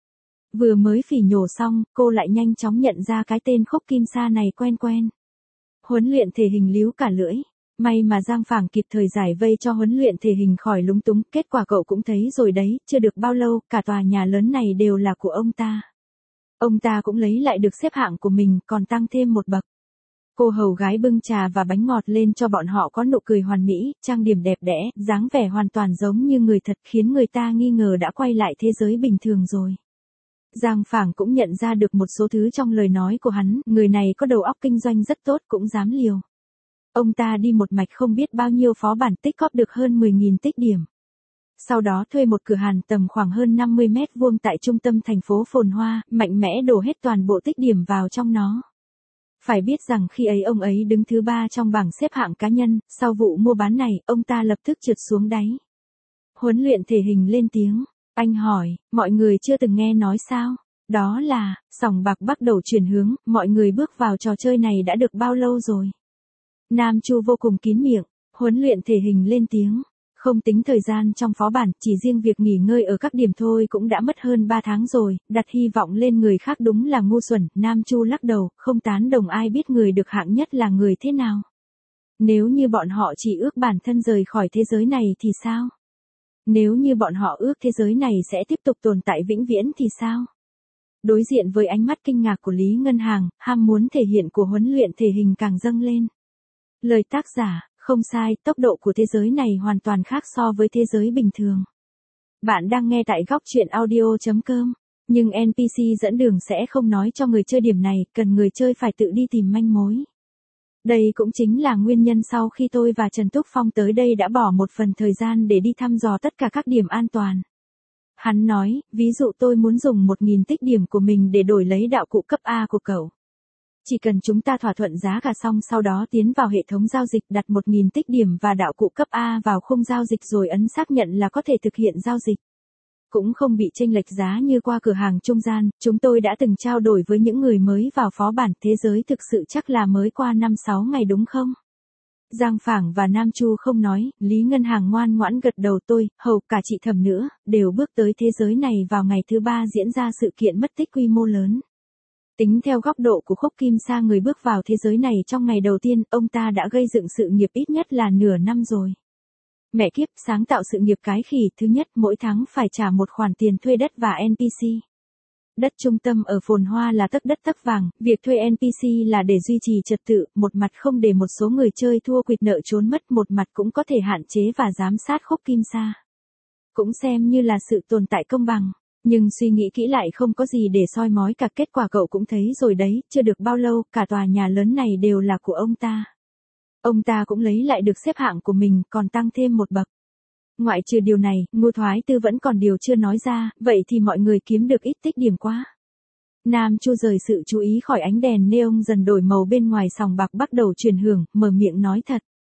Vừa mới phỉ nhổ xong, cô lại nhanh chóng nhận ra cái tên Khúc Kim Sa này quen quen. Huấn luyện thể hình líu cả lưỡi. May mà Giang Phảng kịp thời giải vây cho huấn luyện thể hình khỏi lúng túng, kết quả cậu cũng thấy rồi đấy, chưa được bao lâu, cả tòa nhà lớn này đều là của ông ta. Ông ta cũng lấy lại được xếp hạng của mình, còn tăng thêm một bậc. Cô hầu gái bưng trà và bánh ngọt lên cho bọn họ có nụ cười hoàn mỹ, trang điểm đẹp đẽ, dáng vẻ hoàn toàn giống như người thật khiến người ta nghi ngờ đã quay lại thế giới bình thường rồi. Giang Phảng cũng nhận ra được một số thứ trong lời nói của hắn, người này có đầu óc kinh doanh rất tốt cũng dám liều. Ông ta đi một mạch không biết bao nhiêu phó bản tích góp được hơn 10.000 tích điểm. Sau đó thuê một cửa hàng tầm khoảng hơn 50 mét vuông tại trung tâm thành phố phồn hoa, mạnh mẽ đổ hết toàn bộ tích điểm vào trong nó. Phải biết rằng khi ấy ông ấy đứng thứ 3 trong bảng xếp hạng cá nhân, sau vụ mua bán này, ông ta lập tức trượt xuống đáy. Huấn luyện thể hình lên tiếng. Anh hỏi, mọi người chưa từng nghe nói sao? Đó là, sòng bạc bắt đầu chuyển hướng, mọi người bước vào trò chơi này đã được bao lâu rồi? Nam Chu vô cùng kín miệng, huấn luyện thể hình lên tiếng. Không tính thời gian trong phó bản, chỉ riêng việc nghỉ ngơi ở các điểm thôi cũng đã mất hơn 3 tháng rồi, đặt hy vọng lên người khác đúng là ngu xuẩn. Nam Chu lắc đầu, không tán đồng ai biết người được hạng nhất là người thế nào. Nếu như bọn họ chỉ ước bản thân rời khỏi thế giới này thì sao? Nếu như bọn họ ước thế giới này sẽ tiếp tục tồn tại vĩnh viễn thì sao? Đối diện với ánh mắt kinh ngạc của Lý Ngân Hàng, ham muốn thể hiện của huấn luyện thể hình càng dâng lên. Lời tác giả, không sai, tốc độ của thế giới này hoàn toàn khác so với thế giới bình thường. Bạn đang nghe tại góc truyện audio.com, nhưng NPC dẫn đường sẽ không nói cho người chơi điểm này, cần người chơi phải tự đi tìm manh mối. Đây cũng chính là nguyên nhân sau khi tôi và Trần Túc Phong tới đây đã bỏ một phần thời gian để đi thăm dò tất cả các điểm an toàn. Hắn nói, ví dụ tôi muốn dùng 1.000 tích điểm của mình để đổi lấy đạo cụ cấp A của cậu. Chỉ cần chúng ta thỏa thuận giá cả xong sau đó tiến vào hệ thống giao dịch đặt 1.000 tích điểm và đạo cụ cấp A vào khung giao dịch rồi ấn xác nhận là có thể thực hiện giao dịch. Cũng không bị chênh lệch giá như qua cửa hàng trung gian, chúng tôi đã từng trao đổi với những người mới vào phó bản, thế giới thực sự chắc là mới qua 5-6 ngày đúng không? Giang Phảng và Nam Chu không nói, Lý Ngân Hàng ngoan ngoãn gật đầu. Tôi, Hầu, cả chị Thẩm nữa, đều bước tới thế giới này vào ngày thứ 3 diễn ra sự kiện mất tích quy mô lớn. Tính theo góc độ của Khúc Kim Sa, người bước vào thế giới này trong ngày đầu tiên, ông ta đã gây dựng sự nghiệp ít nhất là nửa năm rồi. Mẹ kiếp, sáng tạo sự nghiệp cái khỉ, thứ nhất, mỗi tháng phải trả một khoản tiền thuê đất và NPC. Đất trung tâm ở phồn hoa là tấc đất tấc vàng, việc thuê NPC là để duy trì trật tự, một mặt không để một số người chơi thua quỵt nợ trốn mất, một mặt cũng có thể hạn chế và giám sát Khúc Kim Sa. Cũng xem như là sự tồn tại công bằng. Nhưng suy nghĩ kỹ lại không có gì để soi mói cả, kết quả cậu cũng thấy rồi đấy, chưa được bao lâu, cả tòa nhà lớn này đều là của ông ta. Ông ta cũng lấy lại được xếp hạng của mình, còn tăng thêm một bậc. Ngoại trừ điều này, Ngô Thoái Tư vẫn còn điều chưa nói ra, vậy thì mọi người kiếm được ít tích điểm quá. Nam Chu rời sự chú ý khỏi ánh đèn neon dần đổi màu bên ngoài sòng bạc bắt đầu chuyển hướng, mở miệng nói thật.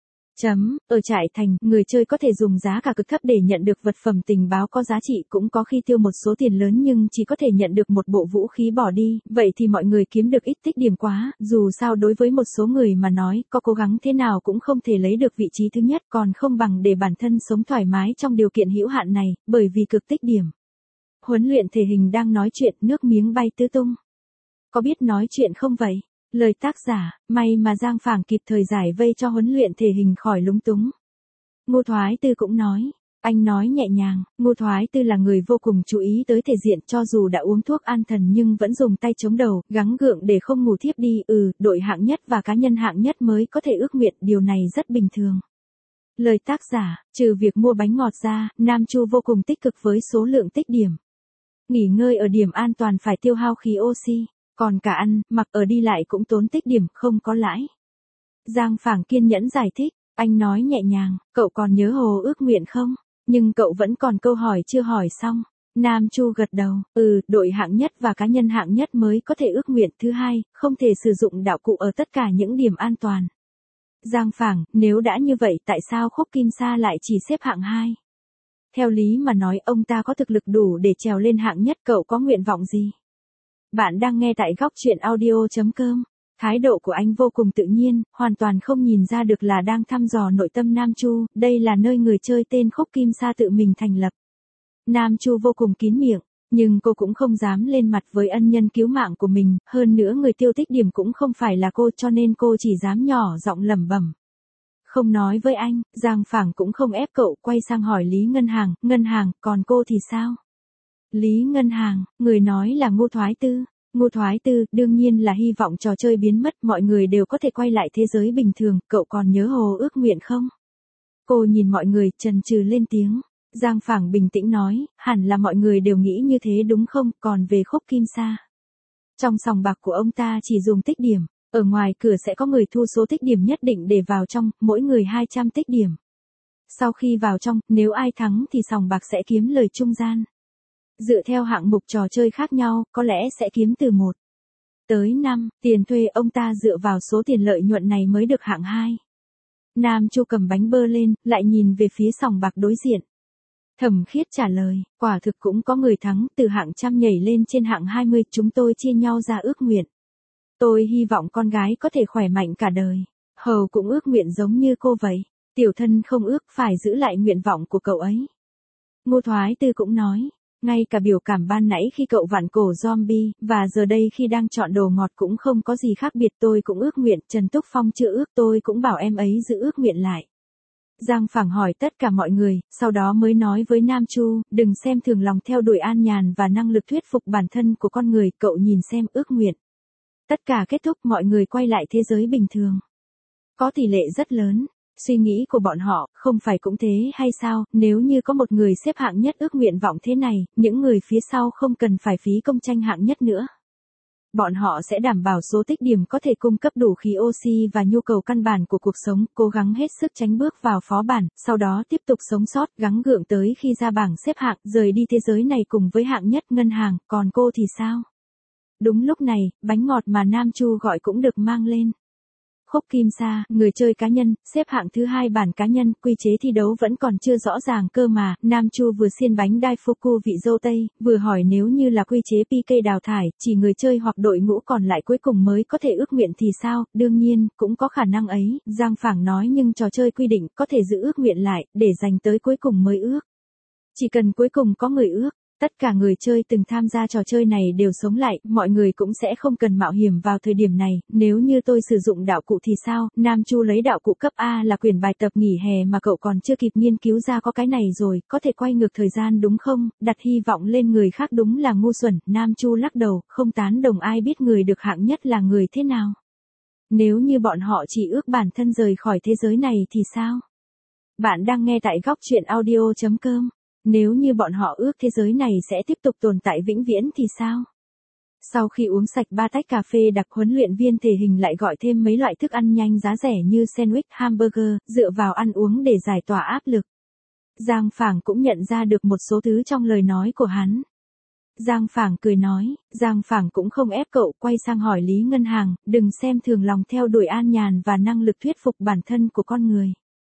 Ở trại thành, người chơi có thể dùng giá cả cực thấp để nhận được vật phẩm tình báo có giá trị, cũng có khi tiêu một số tiền lớn nhưng chỉ có thể nhận được một bộ vũ khí bỏ đi, vậy thì mọi người kiếm được ít tích điểm quá, dù sao đối với một số người mà nói, có cố gắng thế nào cũng không thể lấy được vị trí thứ nhất, còn không bằng để bản thân sống thoải mái trong điều kiện hữu hạn này, bởi vì cực tích điểm. Huấn luyện thể hình đang nói chuyện, nước miếng bay tứ tung. Có biết nói chuyện không vậy? Lời tác giả, may mà Giang Phảng kịp thời giải vây cho huấn luyện thể hình khỏi lúng túng. Ngô Thoái Tư cũng nói, anh nói nhẹ nhàng, Ngô Thoái Tư là người vô cùng chú ý tới thể diện, cho dù đã uống thuốc an thần nhưng vẫn dùng tay chống đầu, gắng gượng để không ngủ thiếp đi. Đội hạng nhất và cá nhân hạng nhất mới có thể ước nguyện, điều này rất bình thường. Lời tác giả, trừ việc mua bánh ngọt ra, Nam Chu vô cùng tích cực với số lượng tích điểm. Nghỉ ngơi ở điểm an toàn phải tiêu hao khí oxy. Còn cả ăn, mặc ở đi lại cũng tốn tích điểm, không có lãi. Giang Phảng kiên nhẫn giải thích, anh nói nhẹ nhàng, cậu còn nhớ hồ ước nguyện không? Nhưng cậu vẫn còn câu hỏi chưa hỏi xong. Nam Chu gật đầu, đội hạng nhất và cá nhân hạng nhất mới có thể ước nguyện. Thứ hai, không thể sử dụng đạo cụ ở tất cả những điểm an toàn. Giang Phảng, nếu đã như vậy tại sao Khúc Kim Sa lại chỉ xếp hạng 2? Theo lý mà nói ông ta có thực lực đủ để trèo lên hạng nhất, cậu có nguyện vọng gì? Bạn đang nghe tại góc truyện audio.com. Thái độ của anh vô cùng tự nhiên, hoàn toàn không nhìn ra được là đang thăm dò nội tâm Nam Chu, đây là nơi người chơi tên Khúc Kim Sa tự mình thành lập. Nam Chu vô cùng kín miệng, nhưng cô cũng không dám lên mặt với ân nhân cứu mạng của mình, hơn nữa người tiêu tích điểm cũng không phải là cô cho nên cô chỉ dám nhỏ giọng lẩm bẩm. Không nói với anh, Giang Phảng cũng không ép cậu, quay sang hỏi Lý Ngân Hàng, còn cô thì sao? Lý Ngân Hàng, người nói là Ngô Thoái Tư. Ngô Thoái Tư, đương nhiên là hy vọng trò chơi biến mất, mọi người đều có thể quay lại thế giới bình thường, cậu còn nhớ hồ ước nguyện không? Cô nhìn mọi người, chần chừ lên tiếng. Giang Phảng bình tĩnh nói, hẳn là mọi người đều nghĩ như thế đúng không, còn về Khúc Kim Sa. Trong sòng bạc của ông ta chỉ dùng tích điểm, ở ngoài cửa sẽ có người thu số tích điểm nhất định để vào trong, mỗi người 200 tích điểm. Sau khi vào trong, nếu ai thắng thì sòng bạc sẽ kiếm lời trung gian. Dựa theo hạng mục trò chơi khác nhau, có lẽ sẽ kiếm từ 1 tới 5 tiền thuê, ông ta dựa vào số tiền lợi nhuận này mới được hạng 2. Nam Chu cầm bánh bơ lên, lại nhìn về phía sòng bạc đối diện. Thẩm Khiết trả lời, quả thực cũng có người thắng, từ hạng 100 nhảy lên trên hạng 20, chúng tôi chia nhau ra ước nguyện. Tôi hy vọng con gái có thể khỏe mạnh cả đời. Hầu cũng ước nguyện giống như cô vậy. Tiểu thân không ước, phải giữ lại nguyện vọng của cậu ấy. Ngô Thoái Tư cũng nói, ngay cả biểu cảm ban nãy khi cậu vặn cổ zombie, và giờ đây khi đang chọn đồ ngọt cũng không có gì khác biệt, tôi cũng ước nguyện. Trần Túc Phong chưa ước, tôi cũng bảo em ấy giữ ước nguyện lại. Giang Phảng hỏi tất cả mọi người, sau đó mới nói với Nam Chu, đừng xem thường lòng theo đuổi an nhàn và năng lực thuyết phục bản thân của con người, cậu nhìn xem ước nguyện. Tất cả kết thúc, mọi người quay lại thế giới bình thường. Có tỷ lệ rất lớn. Suy nghĩ của bọn họ, không phải cũng thế hay sao, nếu như có một người xếp hạng nhất ước nguyện vọng thế này, những người phía sau không cần phải phí công tranh hạng nhất nữa. Bọn họ sẽ đảm bảo số tích điểm có thể cung cấp đủ khí oxy và nhu cầu căn bản của cuộc sống, cố gắng hết sức tránh bước vào phó bản, sau đó tiếp tục sống sót, gắng gượng tới khi ra bảng xếp hạng, rời đi thế giới này cùng với hạng nhất Ngân Hàng, còn cô thì sao? Đúng lúc này, bánh ngọt mà Nam Chu gọi cũng được mang lên. Khúc Kim Sa, người chơi cá nhân, xếp hạng thứ 2 bản cá nhân, quy chế thi đấu vẫn còn chưa rõ ràng cơ mà. Nam Chu vừa xiên bánh Daifuku vị dâu tây, vừa hỏi nếu như là quy chế PK đào thải, chỉ người chơi hoặc đội ngũ còn lại cuối cùng mới có thể ước nguyện thì sao? Đương nhiên, cũng có khả năng ấy, Giang Phảng nói, nhưng trò chơi quy định có thể giữ ước nguyện lại, để dành tới cuối cùng mới ước. Chỉ cần cuối cùng có người ước. Tất cả người chơi từng tham gia trò chơi này đều sống lại, mọi người cũng sẽ không cần mạo hiểm vào thời điểm này. Nếu như tôi sử dụng đạo cụ thì sao? Nam Chu lấy đạo cụ cấp A là quyển bài tập nghỉ hè mà cậu còn chưa kịp nghiên cứu ra có cái này rồi, có thể quay ngược thời gian đúng không? Đặt hy vọng lên người khác đúng là ngu xuẩn. Nam Chu lắc đầu, không tán đồng, ai biết người được hạng nhất là người thế nào. Nếu như bọn họ chỉ ước bản thân rời khỏi thế giới này thì sao? Bạn đang nghe tại góc truyện audio.com. Nếu như bọn họ ước thế giới này sẽ tiếp tục tồn tại vĩnh viễn thì sao? Sau khi uống sạch 3 tách cà phê đặc, huấn luyện viên thể hình lại gọi thêm mấy loại thức ăn nhanh giá rẻ như sandwich, hamburger, dựa vào ăn uống để giải tỏa áp lực. Giang Phảng cũng nhận ra được một số thứ trong lời nói của hắn. Giang Phảng cười nói, Giang Phảng cũng không ép cậu, quay sang hỏi Lý Ngân Hàng, đừng xem thường lòng theo đuổi an nhàn và năng lực thuyết phục bản thân của con người.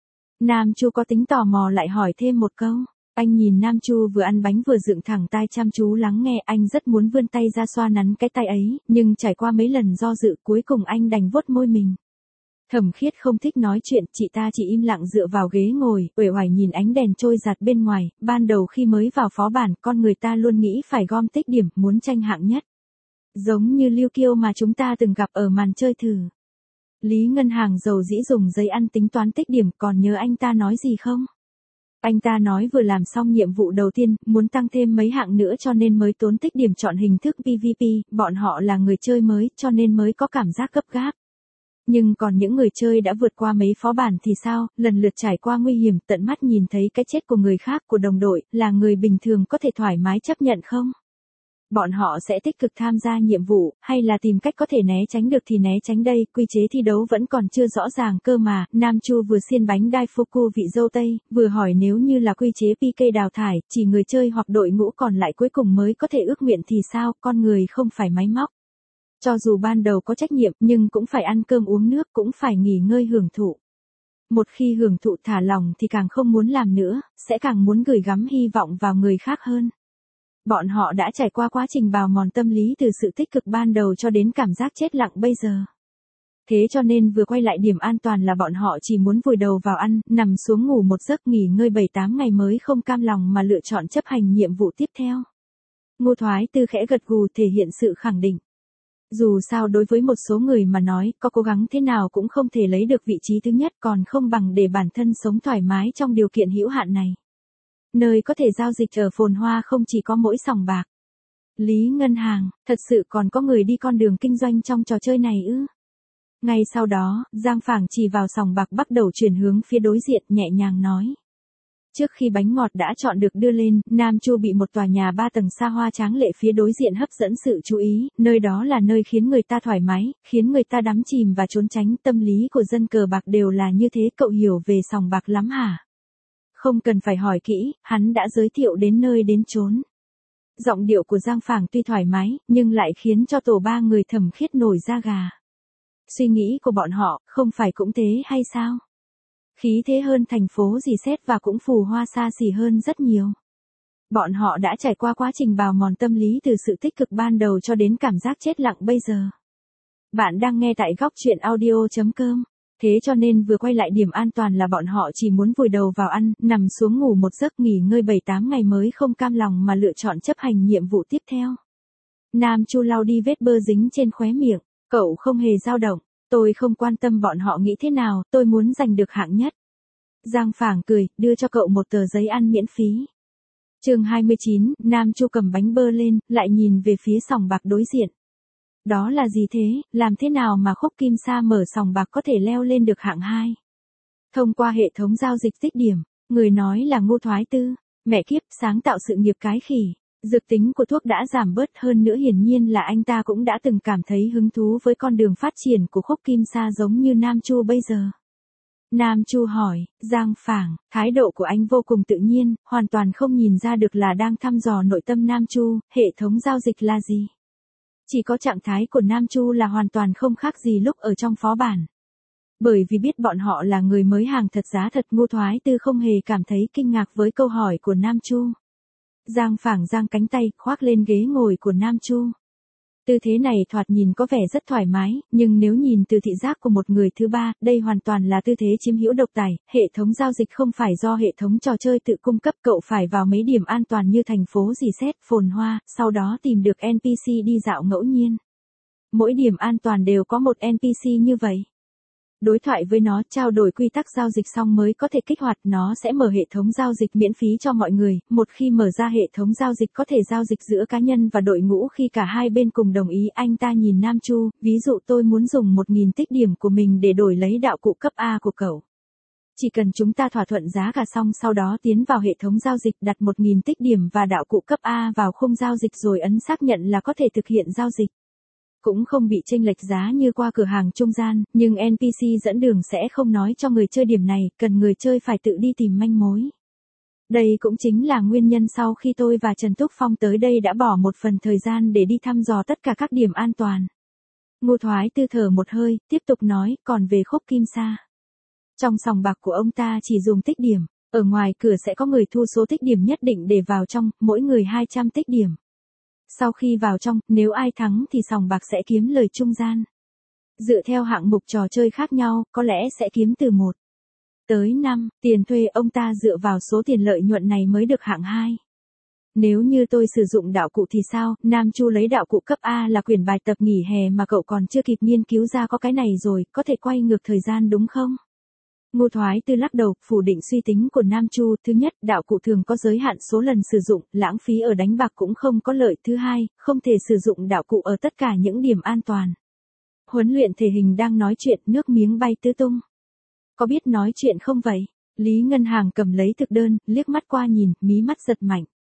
Nam Chu có tính tò mò lại hỏi thêm một câu. Anh nhìn Nam Chu vừa ăn bánh vừa dựng thẳng tai chăm chú lắng nghe, anh rất muốn vươn tay ra xoa nắn cái tay ấy, nhưng trải qua mấy lần do dự cuối cùng anh đành vuốt môi mình. Thẩm Khiết không thích nói chuyện, chị ta chỉ im lặng dựa vào ghế ngồi, uể oải nhìn ánh đèn trôi giạt bên ngoài, ban đầu khi mới vào phó bản, con người ta luôn nghĩ phải gom tích điểm, muốn tranh hạng nhất. Giống như Lưu Kiêu mà chúng ta từng gặp ở màn chơi thử. Lý Ngân Hàng dầu dĩ dùng giấy ăn tính toán tích điểm, còn nhớ anh ta nói gì không? Anh ta nói vừa làm xong nhiệm vụ đầu tiên, muốn tăng thêm mấy hạng nữa cho nên mới tốn tích điểm chọn hình thức PVP, bọn họ là người chơi mới cho nên mới có cảm giác gấp gáp. Nhưng còn những người chơi đã vượt qua mấy phó bản thì sao, lần lượt trải qua nguy hiểm, tận mắt nhìn thấy cái chết của người khác, của đồng đội, là người bình thường có thể thoải mái chấp nhận không? Bọn họ sẽ tích cực tham gia nhiệm vụ, hay là tìm cách có thể né tránh được thì né tránh đây, quy chế thi đấu vẫn còn chưa rõ ràng cơ mà, Nam Chu vừa xiên bánh Daifuku vị dâu Tây, vừa hỏi nếu như là quy chế PK đào thải, chỉ người chơi hoặc đội ngũ còn lại cuối cùng mới có thể ước nguyện thì sao, con người không phải máy móc. Cho dù ban đầu có trách nhiệm nhưng cũng phải ăn cơm uống nước, cũng phải nghỉ ngơi hưởng thụ. Một khi hưởng thụ thả lỏng thì càng không muốn làm nữa, sẽ càng muốn gửi gắm hy vọng vào người khác hơn. Bọn họ đã trải qua quá trình bào mòn tâm lý từ sự tích cực ban đầu cho đến cảm giác chết lặng bây giờ. Thế cho nên vừa quay lại điểm an toàn là bọn họ chỉ muốn vùi đầu vào ăn, nằm xuống ngủ một giấc nghỉ ngơi 7-8 ngày mới không cam lòng mà lựa chọn chấp hành nhiệm vụ tiếp theo. Ngô Thoái Tư khẽ gật gù thể hiện sự khẳng định. Dù sao đối với một số người mà nói, có cố gắng thế nào cũng không thể lấy được vị trí thứ nhất, còn không bằng để bản thân sống thoải mái trong điều kiện hữu hạn này. Nơi có thể giao dịch ở phồn hoa không chỉ có mỗi sòng bạc, lý ngân hàng, thật sự còn có người đi con đường kinh doanh trong trò chơi này ư. Ngay sau đó, Giang Phảng chỉ vào sòng bạc bắt đầu chuyển hướng phía đối diện nhẹ nhàng nói. Trước khi bánh ngọt đã chọn được đưa lên, Nam Chu bị một tòa nhà 3 tầng xa hoa tráng lệ phía đối diện hấp dẫn sự chú ý, nơi đó là nơi khiến người ta thoải mái, khiến người ta đắm chìm và trốn tránh, tâm lý của dân cờ bạc đều là như thế, cậu hiểu về sòng bạc lắm hả? Không cần phải hỏi kỹ, hắn đã giới thiệu đến nơi đến chốn. Giọng điệu của Giang Phảng tuy thoải mái, nhưng lại khiến cho tổ ba người thầm khiết nổi da gà. Suy nghĩ của bọn họ, không phải cũng thế hay sao? Khí thế hơn thành phố gì xét và cũng phù hoa xa xỉ hơn rất nhiều. Bọn họ đã trải qua quá trình bào mòn tâm lý từ sự tích cực ban đầu cho đến cảm giác chết lặng bây giờ. Bạn đang nghe tại góc truyện audio.com. Thế cho nên vừa quay lại điểm an toàn là bọn họ chỉ muốn vùi đầu vào ăn, nằm xuống ngủ một giấc nghỉ ngơi 7-8 ngày mới không cam lòng mà lựa chọn chấp hành nhiệm vụ tiếp theo. Nam Chu lau đi vết bơ dính trên khóe miệng, cậu không hề dao động. Tôi không quan tâm bọn họ nghĩ thế nào, tôi muốn giành được hạng nhất. Giang Phảng cười, đưa cho cậu một tờ giấy ăn miễn phí. Chương 29, Nam Chu cầm bánh bơ lên, lại nhìn về phía sòng bạc đối diện. Đó là gì thế, làm thế nào mà Khúc Kim Sa mở sòng bạc có thể leo lên được hạng 2? Thông qua hệ thống giao dịch tích điểm, người nói là Ngô Thoái Tư, mẹ kiếp, sáng tạo sự nghiệp cái khỉ. Dược tính của thuốc đã giảm bớt hơn nữa, hiển nhiên là anh ta cũng đã từng cảm thấy hứng thú với con đường phát triển của Khúc Kim Sa giống như Nam Chu bây giờ. Nam Chu hỏi, Giang Phảng, thái độ của anh vô cùng tự nhiên, hoàn toàn không nhìn ra được là đang thăm dò nội tâm Nam Chu, hệ thống giao dịch là gì? Chỉ có trạng thái của Nam Chu là hoàn toàn không khác gì lúc ở trong phó bản. Bởi vì biết bọn họ là người mới hàng thật giá thật, Ngô Thoái Tư không hề cảm thấy kinh ngạc với câu hỏi của Nam Chu. Giang Phảng giang cánh tay, khoác lên ghế ngồi của Nam Chu. Tư thế này thoạt nhìn có vẻ rất thoải mái, nhưng nếu nhìn từ thị giác của một người thứ ba, đây hoàn toàn là tư thế chiếm hữu độc tài, hệ thống giao dịch không phải do hệ thống trò chơi tự cung cấp, cậu phải vào mấy điểm an toàn như thành phố dì xét, phồn hoa, sau đó tìm được NPC đi dạo ngẫu nhiên. Mỗi điểm an toàn đều có một NPC như vậy. Đối thoại với nó, trao đổi quy tắc giao dịch xong mới có thể kích hoạt, nó sẽ mở hệ thống giao dịch miễn phí cho mọi người, một khi mở ra hệ thống giao dịch có thể giao dịch giữa cá nhân và đội ngũ khi cả hai bên cùng đồng ý. Anh ta nhìn Nam Chu, ví dụ tôi muốn dùng 1.000 tích điểm của mình để đổi lấy đạo cụ cấp A của cậu. Chỉ cần chúng ta thỏa thuận giá cả xong sau đó tiến vào hệ thống giao dịch đặt 1.000 tích điểm và đạo cụ cấp A vào khung giao dịch rồi ấn xác nhận là có thể thực hiện giao dịch. Cũng không bị chênh lệch giá như qua cửa hàng trung gian, nhưng NPC dẫn đường sẽ không nói cho người chơi điểm này, cần người chơi phải tự đi tìm manh mối. Đây cũng chính là nguyên nhân sau khi tôi và Trần Túc Phong tới đây đã bỏ một phần thời gian để đi thăm dò tất cả các điểm an toàn. Ngô Thoái Tư thở một hơi, tiếp tục nói, còn về Khúc Kim Sa. Trong sòng bạc của ông ta chỉ dùng tích điểm, ở ngoài cửa sẽ có người thu số tích điểm nhất định để vào trong, mỗi người 200 tích điểm. Sau khi vào trong, nếu ai thắng thì sòng bạc sẽ kiếm lời trung gian. Dựa theo hạng mục trò chơi khác nhau, có lẽ sẽ kiếm từ 1 tới 5, tiền thuê ông ta dựa vào số tiền lợi nhuận này mới được hạng 2. Nếu như tôi sử dụng đạo cụ thì sao? Nam Chu lấy đạo cụ cấp A là quyển bài tập nghỉ hè mà cậu còn chưa kịp nghiên cứu ra có cái này rồi, có thể quay ngược thời gian đúng không? Ngô Thoái Tư lắc đầu, phủ định suy tính của Nam Chu. Thứ nhất, đạo cụ thường có giới hạn số lần sử dụng, lãng phí ở đánh bạc cũng không có lợi. Thứ hai, không thể sử dụng đạo cụ ở tất cả những điểm an toàn. Huấn luyện thể hình đang nói chuyện, nước miếng bay tứ tung. Có biết nói chuyện không vậy? Lý Ngân Hàng cầm lấy thực đơn, liếc mắt qua nhìn, mí mắt giật mạnh.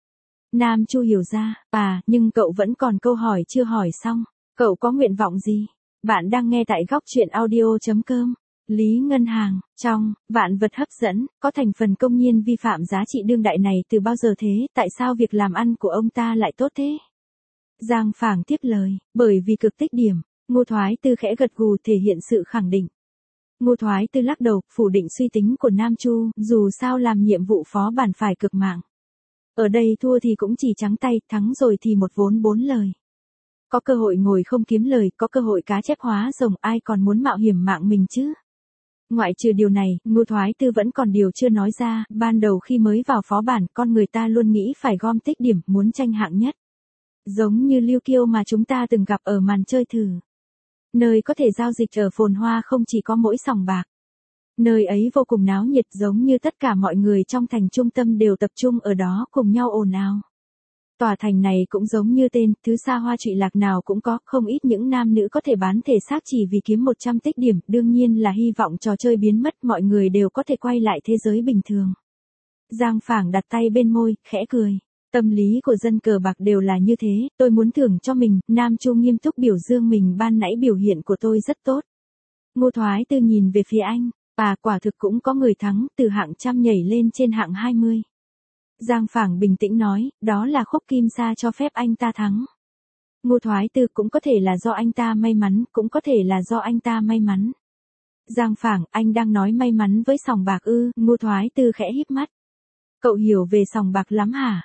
Nam Chu hiểu ra, nhưng cậu vẫn còn câu hỏi chưa hỏi xong. Cậu có nguyện vọng gì? Bạn đang nghe tại góc truyện audio.com. Lý Ngân Hàng, trong Vạn Vật Hấp Dẫn, có thành phần công nhiên vi phạm giá trị đương đại này từ bao giờ thế, tại sao việc làm ăn của ông ta lại tốt thế? Giang Phảng tiếp lời, bởi vì cực tích điểm. Ngô Thoái Tư khẽ gật gù thể hiện sự khẳng định. Ngô Thoái Tư lắc đầu, phủ định suy tính của Nam Chu, dù sao làm nhiệm vụ phó bản phải cực mạng. Ở đây thua thì cũng chỉ trắng tay, thắng rồi thì một vốn bốn lời. Có cơ hội ngồi không kiếm lời, có cơ hội cá chép hóa rồng, ai còn muốn mạo hiểm mạng mình chứ? Ngoại trừ điều này, Ngô Thoái Tư vẫn còn điều chưa nói ra, ban đầu khi mới vào phó bản, con người ta luôn nghĩ phải gom tích điểm, muốn tranh hạng nhất. Giống như Lưu Kiêu mà chúng ta từng gặp ở màn chơi thử. Nơi có thể giao dịch ở Phồn Hoa không chỉ có mỗi sòng bạc. Nơi ấy vô cùng náo nhiệt, giống như tất cả mọi người trong thành trung tâm đều tập trung ở đó cùng nhau ồn ào. Tòa thành này cũng giống như tên, thứ xa hoa trụy lạc nào cũng có, không ít những nam nữ có thể bán thể xác chỉ vì kiếm 100 tích điểm, đương nhiên là hy vọng trò chơi biến mất, mọi người đều có thể quay lại thế giới bình thường. Giang Phảng đặt tay bên môi, khẽ cười. Tâm lý của dân cờ bạc đều là như thế, tôi muốn thưởng cho mình. Nam Chu nghiêm túc biểu dương mình, ban nãy biểu hiện của tôi rất tốt. Ngô Thoái Tư nhìn về phía anh, quả thực cũng có người thắng, từ hạng trăm nhảy lên trên hạng 20. Giang Phảng bình tĩnh nói, đó là Khúc Kim Sa cho phép anh ta thắng. Ngô Thoái Tư cũng có thể là do anh ta may mắn, cũng có thể là do anh ta may mắn. Giang Phảng, anh đang nói may mắn với sòng bạc ư? Ngô Thoái Tư khẽ híp mắt. Cậu hiểu về sòng bạc lắm hả?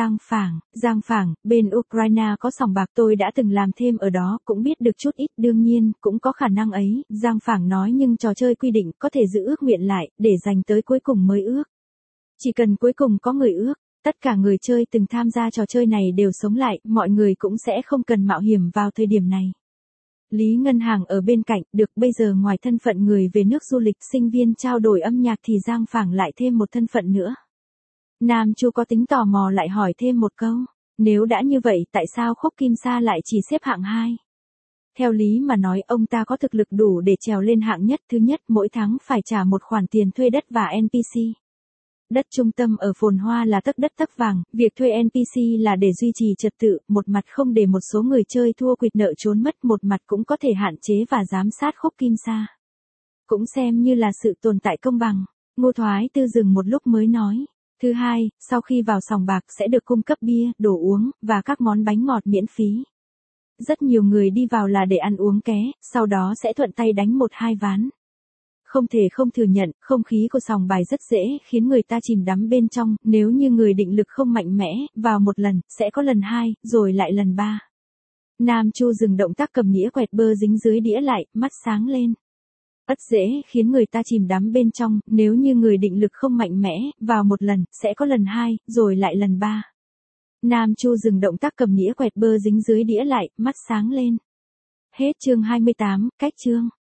Giang Phảng, bên Ukraine có sòng bạc, tôi đã từng làm thêm ở đó, cũng biết được chút ít, đương nhiên, cũng có khả năng ấy. Giang Phảng nói, nhưng trò chơi quy định, có thể giữ ước nguyện lại, để dành tới cuối cùng mới ước. Chỉ cần cuối cùng có người ước, tất cả người chơi từng tham gia trò chơi này đều sống lại, mọi người cũng sẽ không cần mạo hiểm vào thời điểm này. Lý Ngân Hàng ở bên cạnh, được, bây giờ ngoài thân phận người về nước du lịch, sinh viên trao đổi âm nhạc thì Giang Phảng lại thêm một thân phận nữa. Nam Chu có tính tò mò lại hỏi thêm một câu, nếu đã như vậy tại sao Khúc Kim Sa lại chỉ xếp hạng 2? Theo lý mà nói, ông ta có thực lực đủ để trèo lên hạng nhất. Thứ nhất, mỗi tháng phải trả một khoản tiền thuê đất và NPC. Đất trung tâm ở Phồn Hoa là tấc đất tấc vàng, việc thuê NPC là để duy trì trật tự, một mặt không để một số người chơi thua quỵt nợ trốn mất, một mặt cũng có thể hạn chế và giám sát Khúc Kim Sa. Cũng xem như là sự tồn tại công bằng. Ngô Thoái Tư dừng một lúc mới nói. Thứ hai, sau khi vào sòng bạc sẽ được cung cấp bia, đồ uống, và các món bánh ngọt miễn phí. Rất nhiều người đi vào là để ăn uống ké, sau đó sẽ thuận tay đánh 1-2 ván. Không thể không thừa nhận, không khí của sòng bài rất dễ khiến người ta chìm đắm bên trong, nếu như người định lực không mạnh mẽ, vào một lần, sẽ có lần 2, rồi lại lần 3. Nam Chu dừng động tác cầm nĩa quẹt bơ dính dưới đĩa lại, mắt sáng lên. Rất dễ khiến người ta chìm đắm bên trong, nếu như người định lực không mạnh mẽ, vào một lần, sẽ có lần 2, rồi lại lần 3. Nam Chu dừng động tác cầm nĩa quẹt bơ dính dưới đĩa lại, mắt sáng lên. Hết chương 28, cách chương.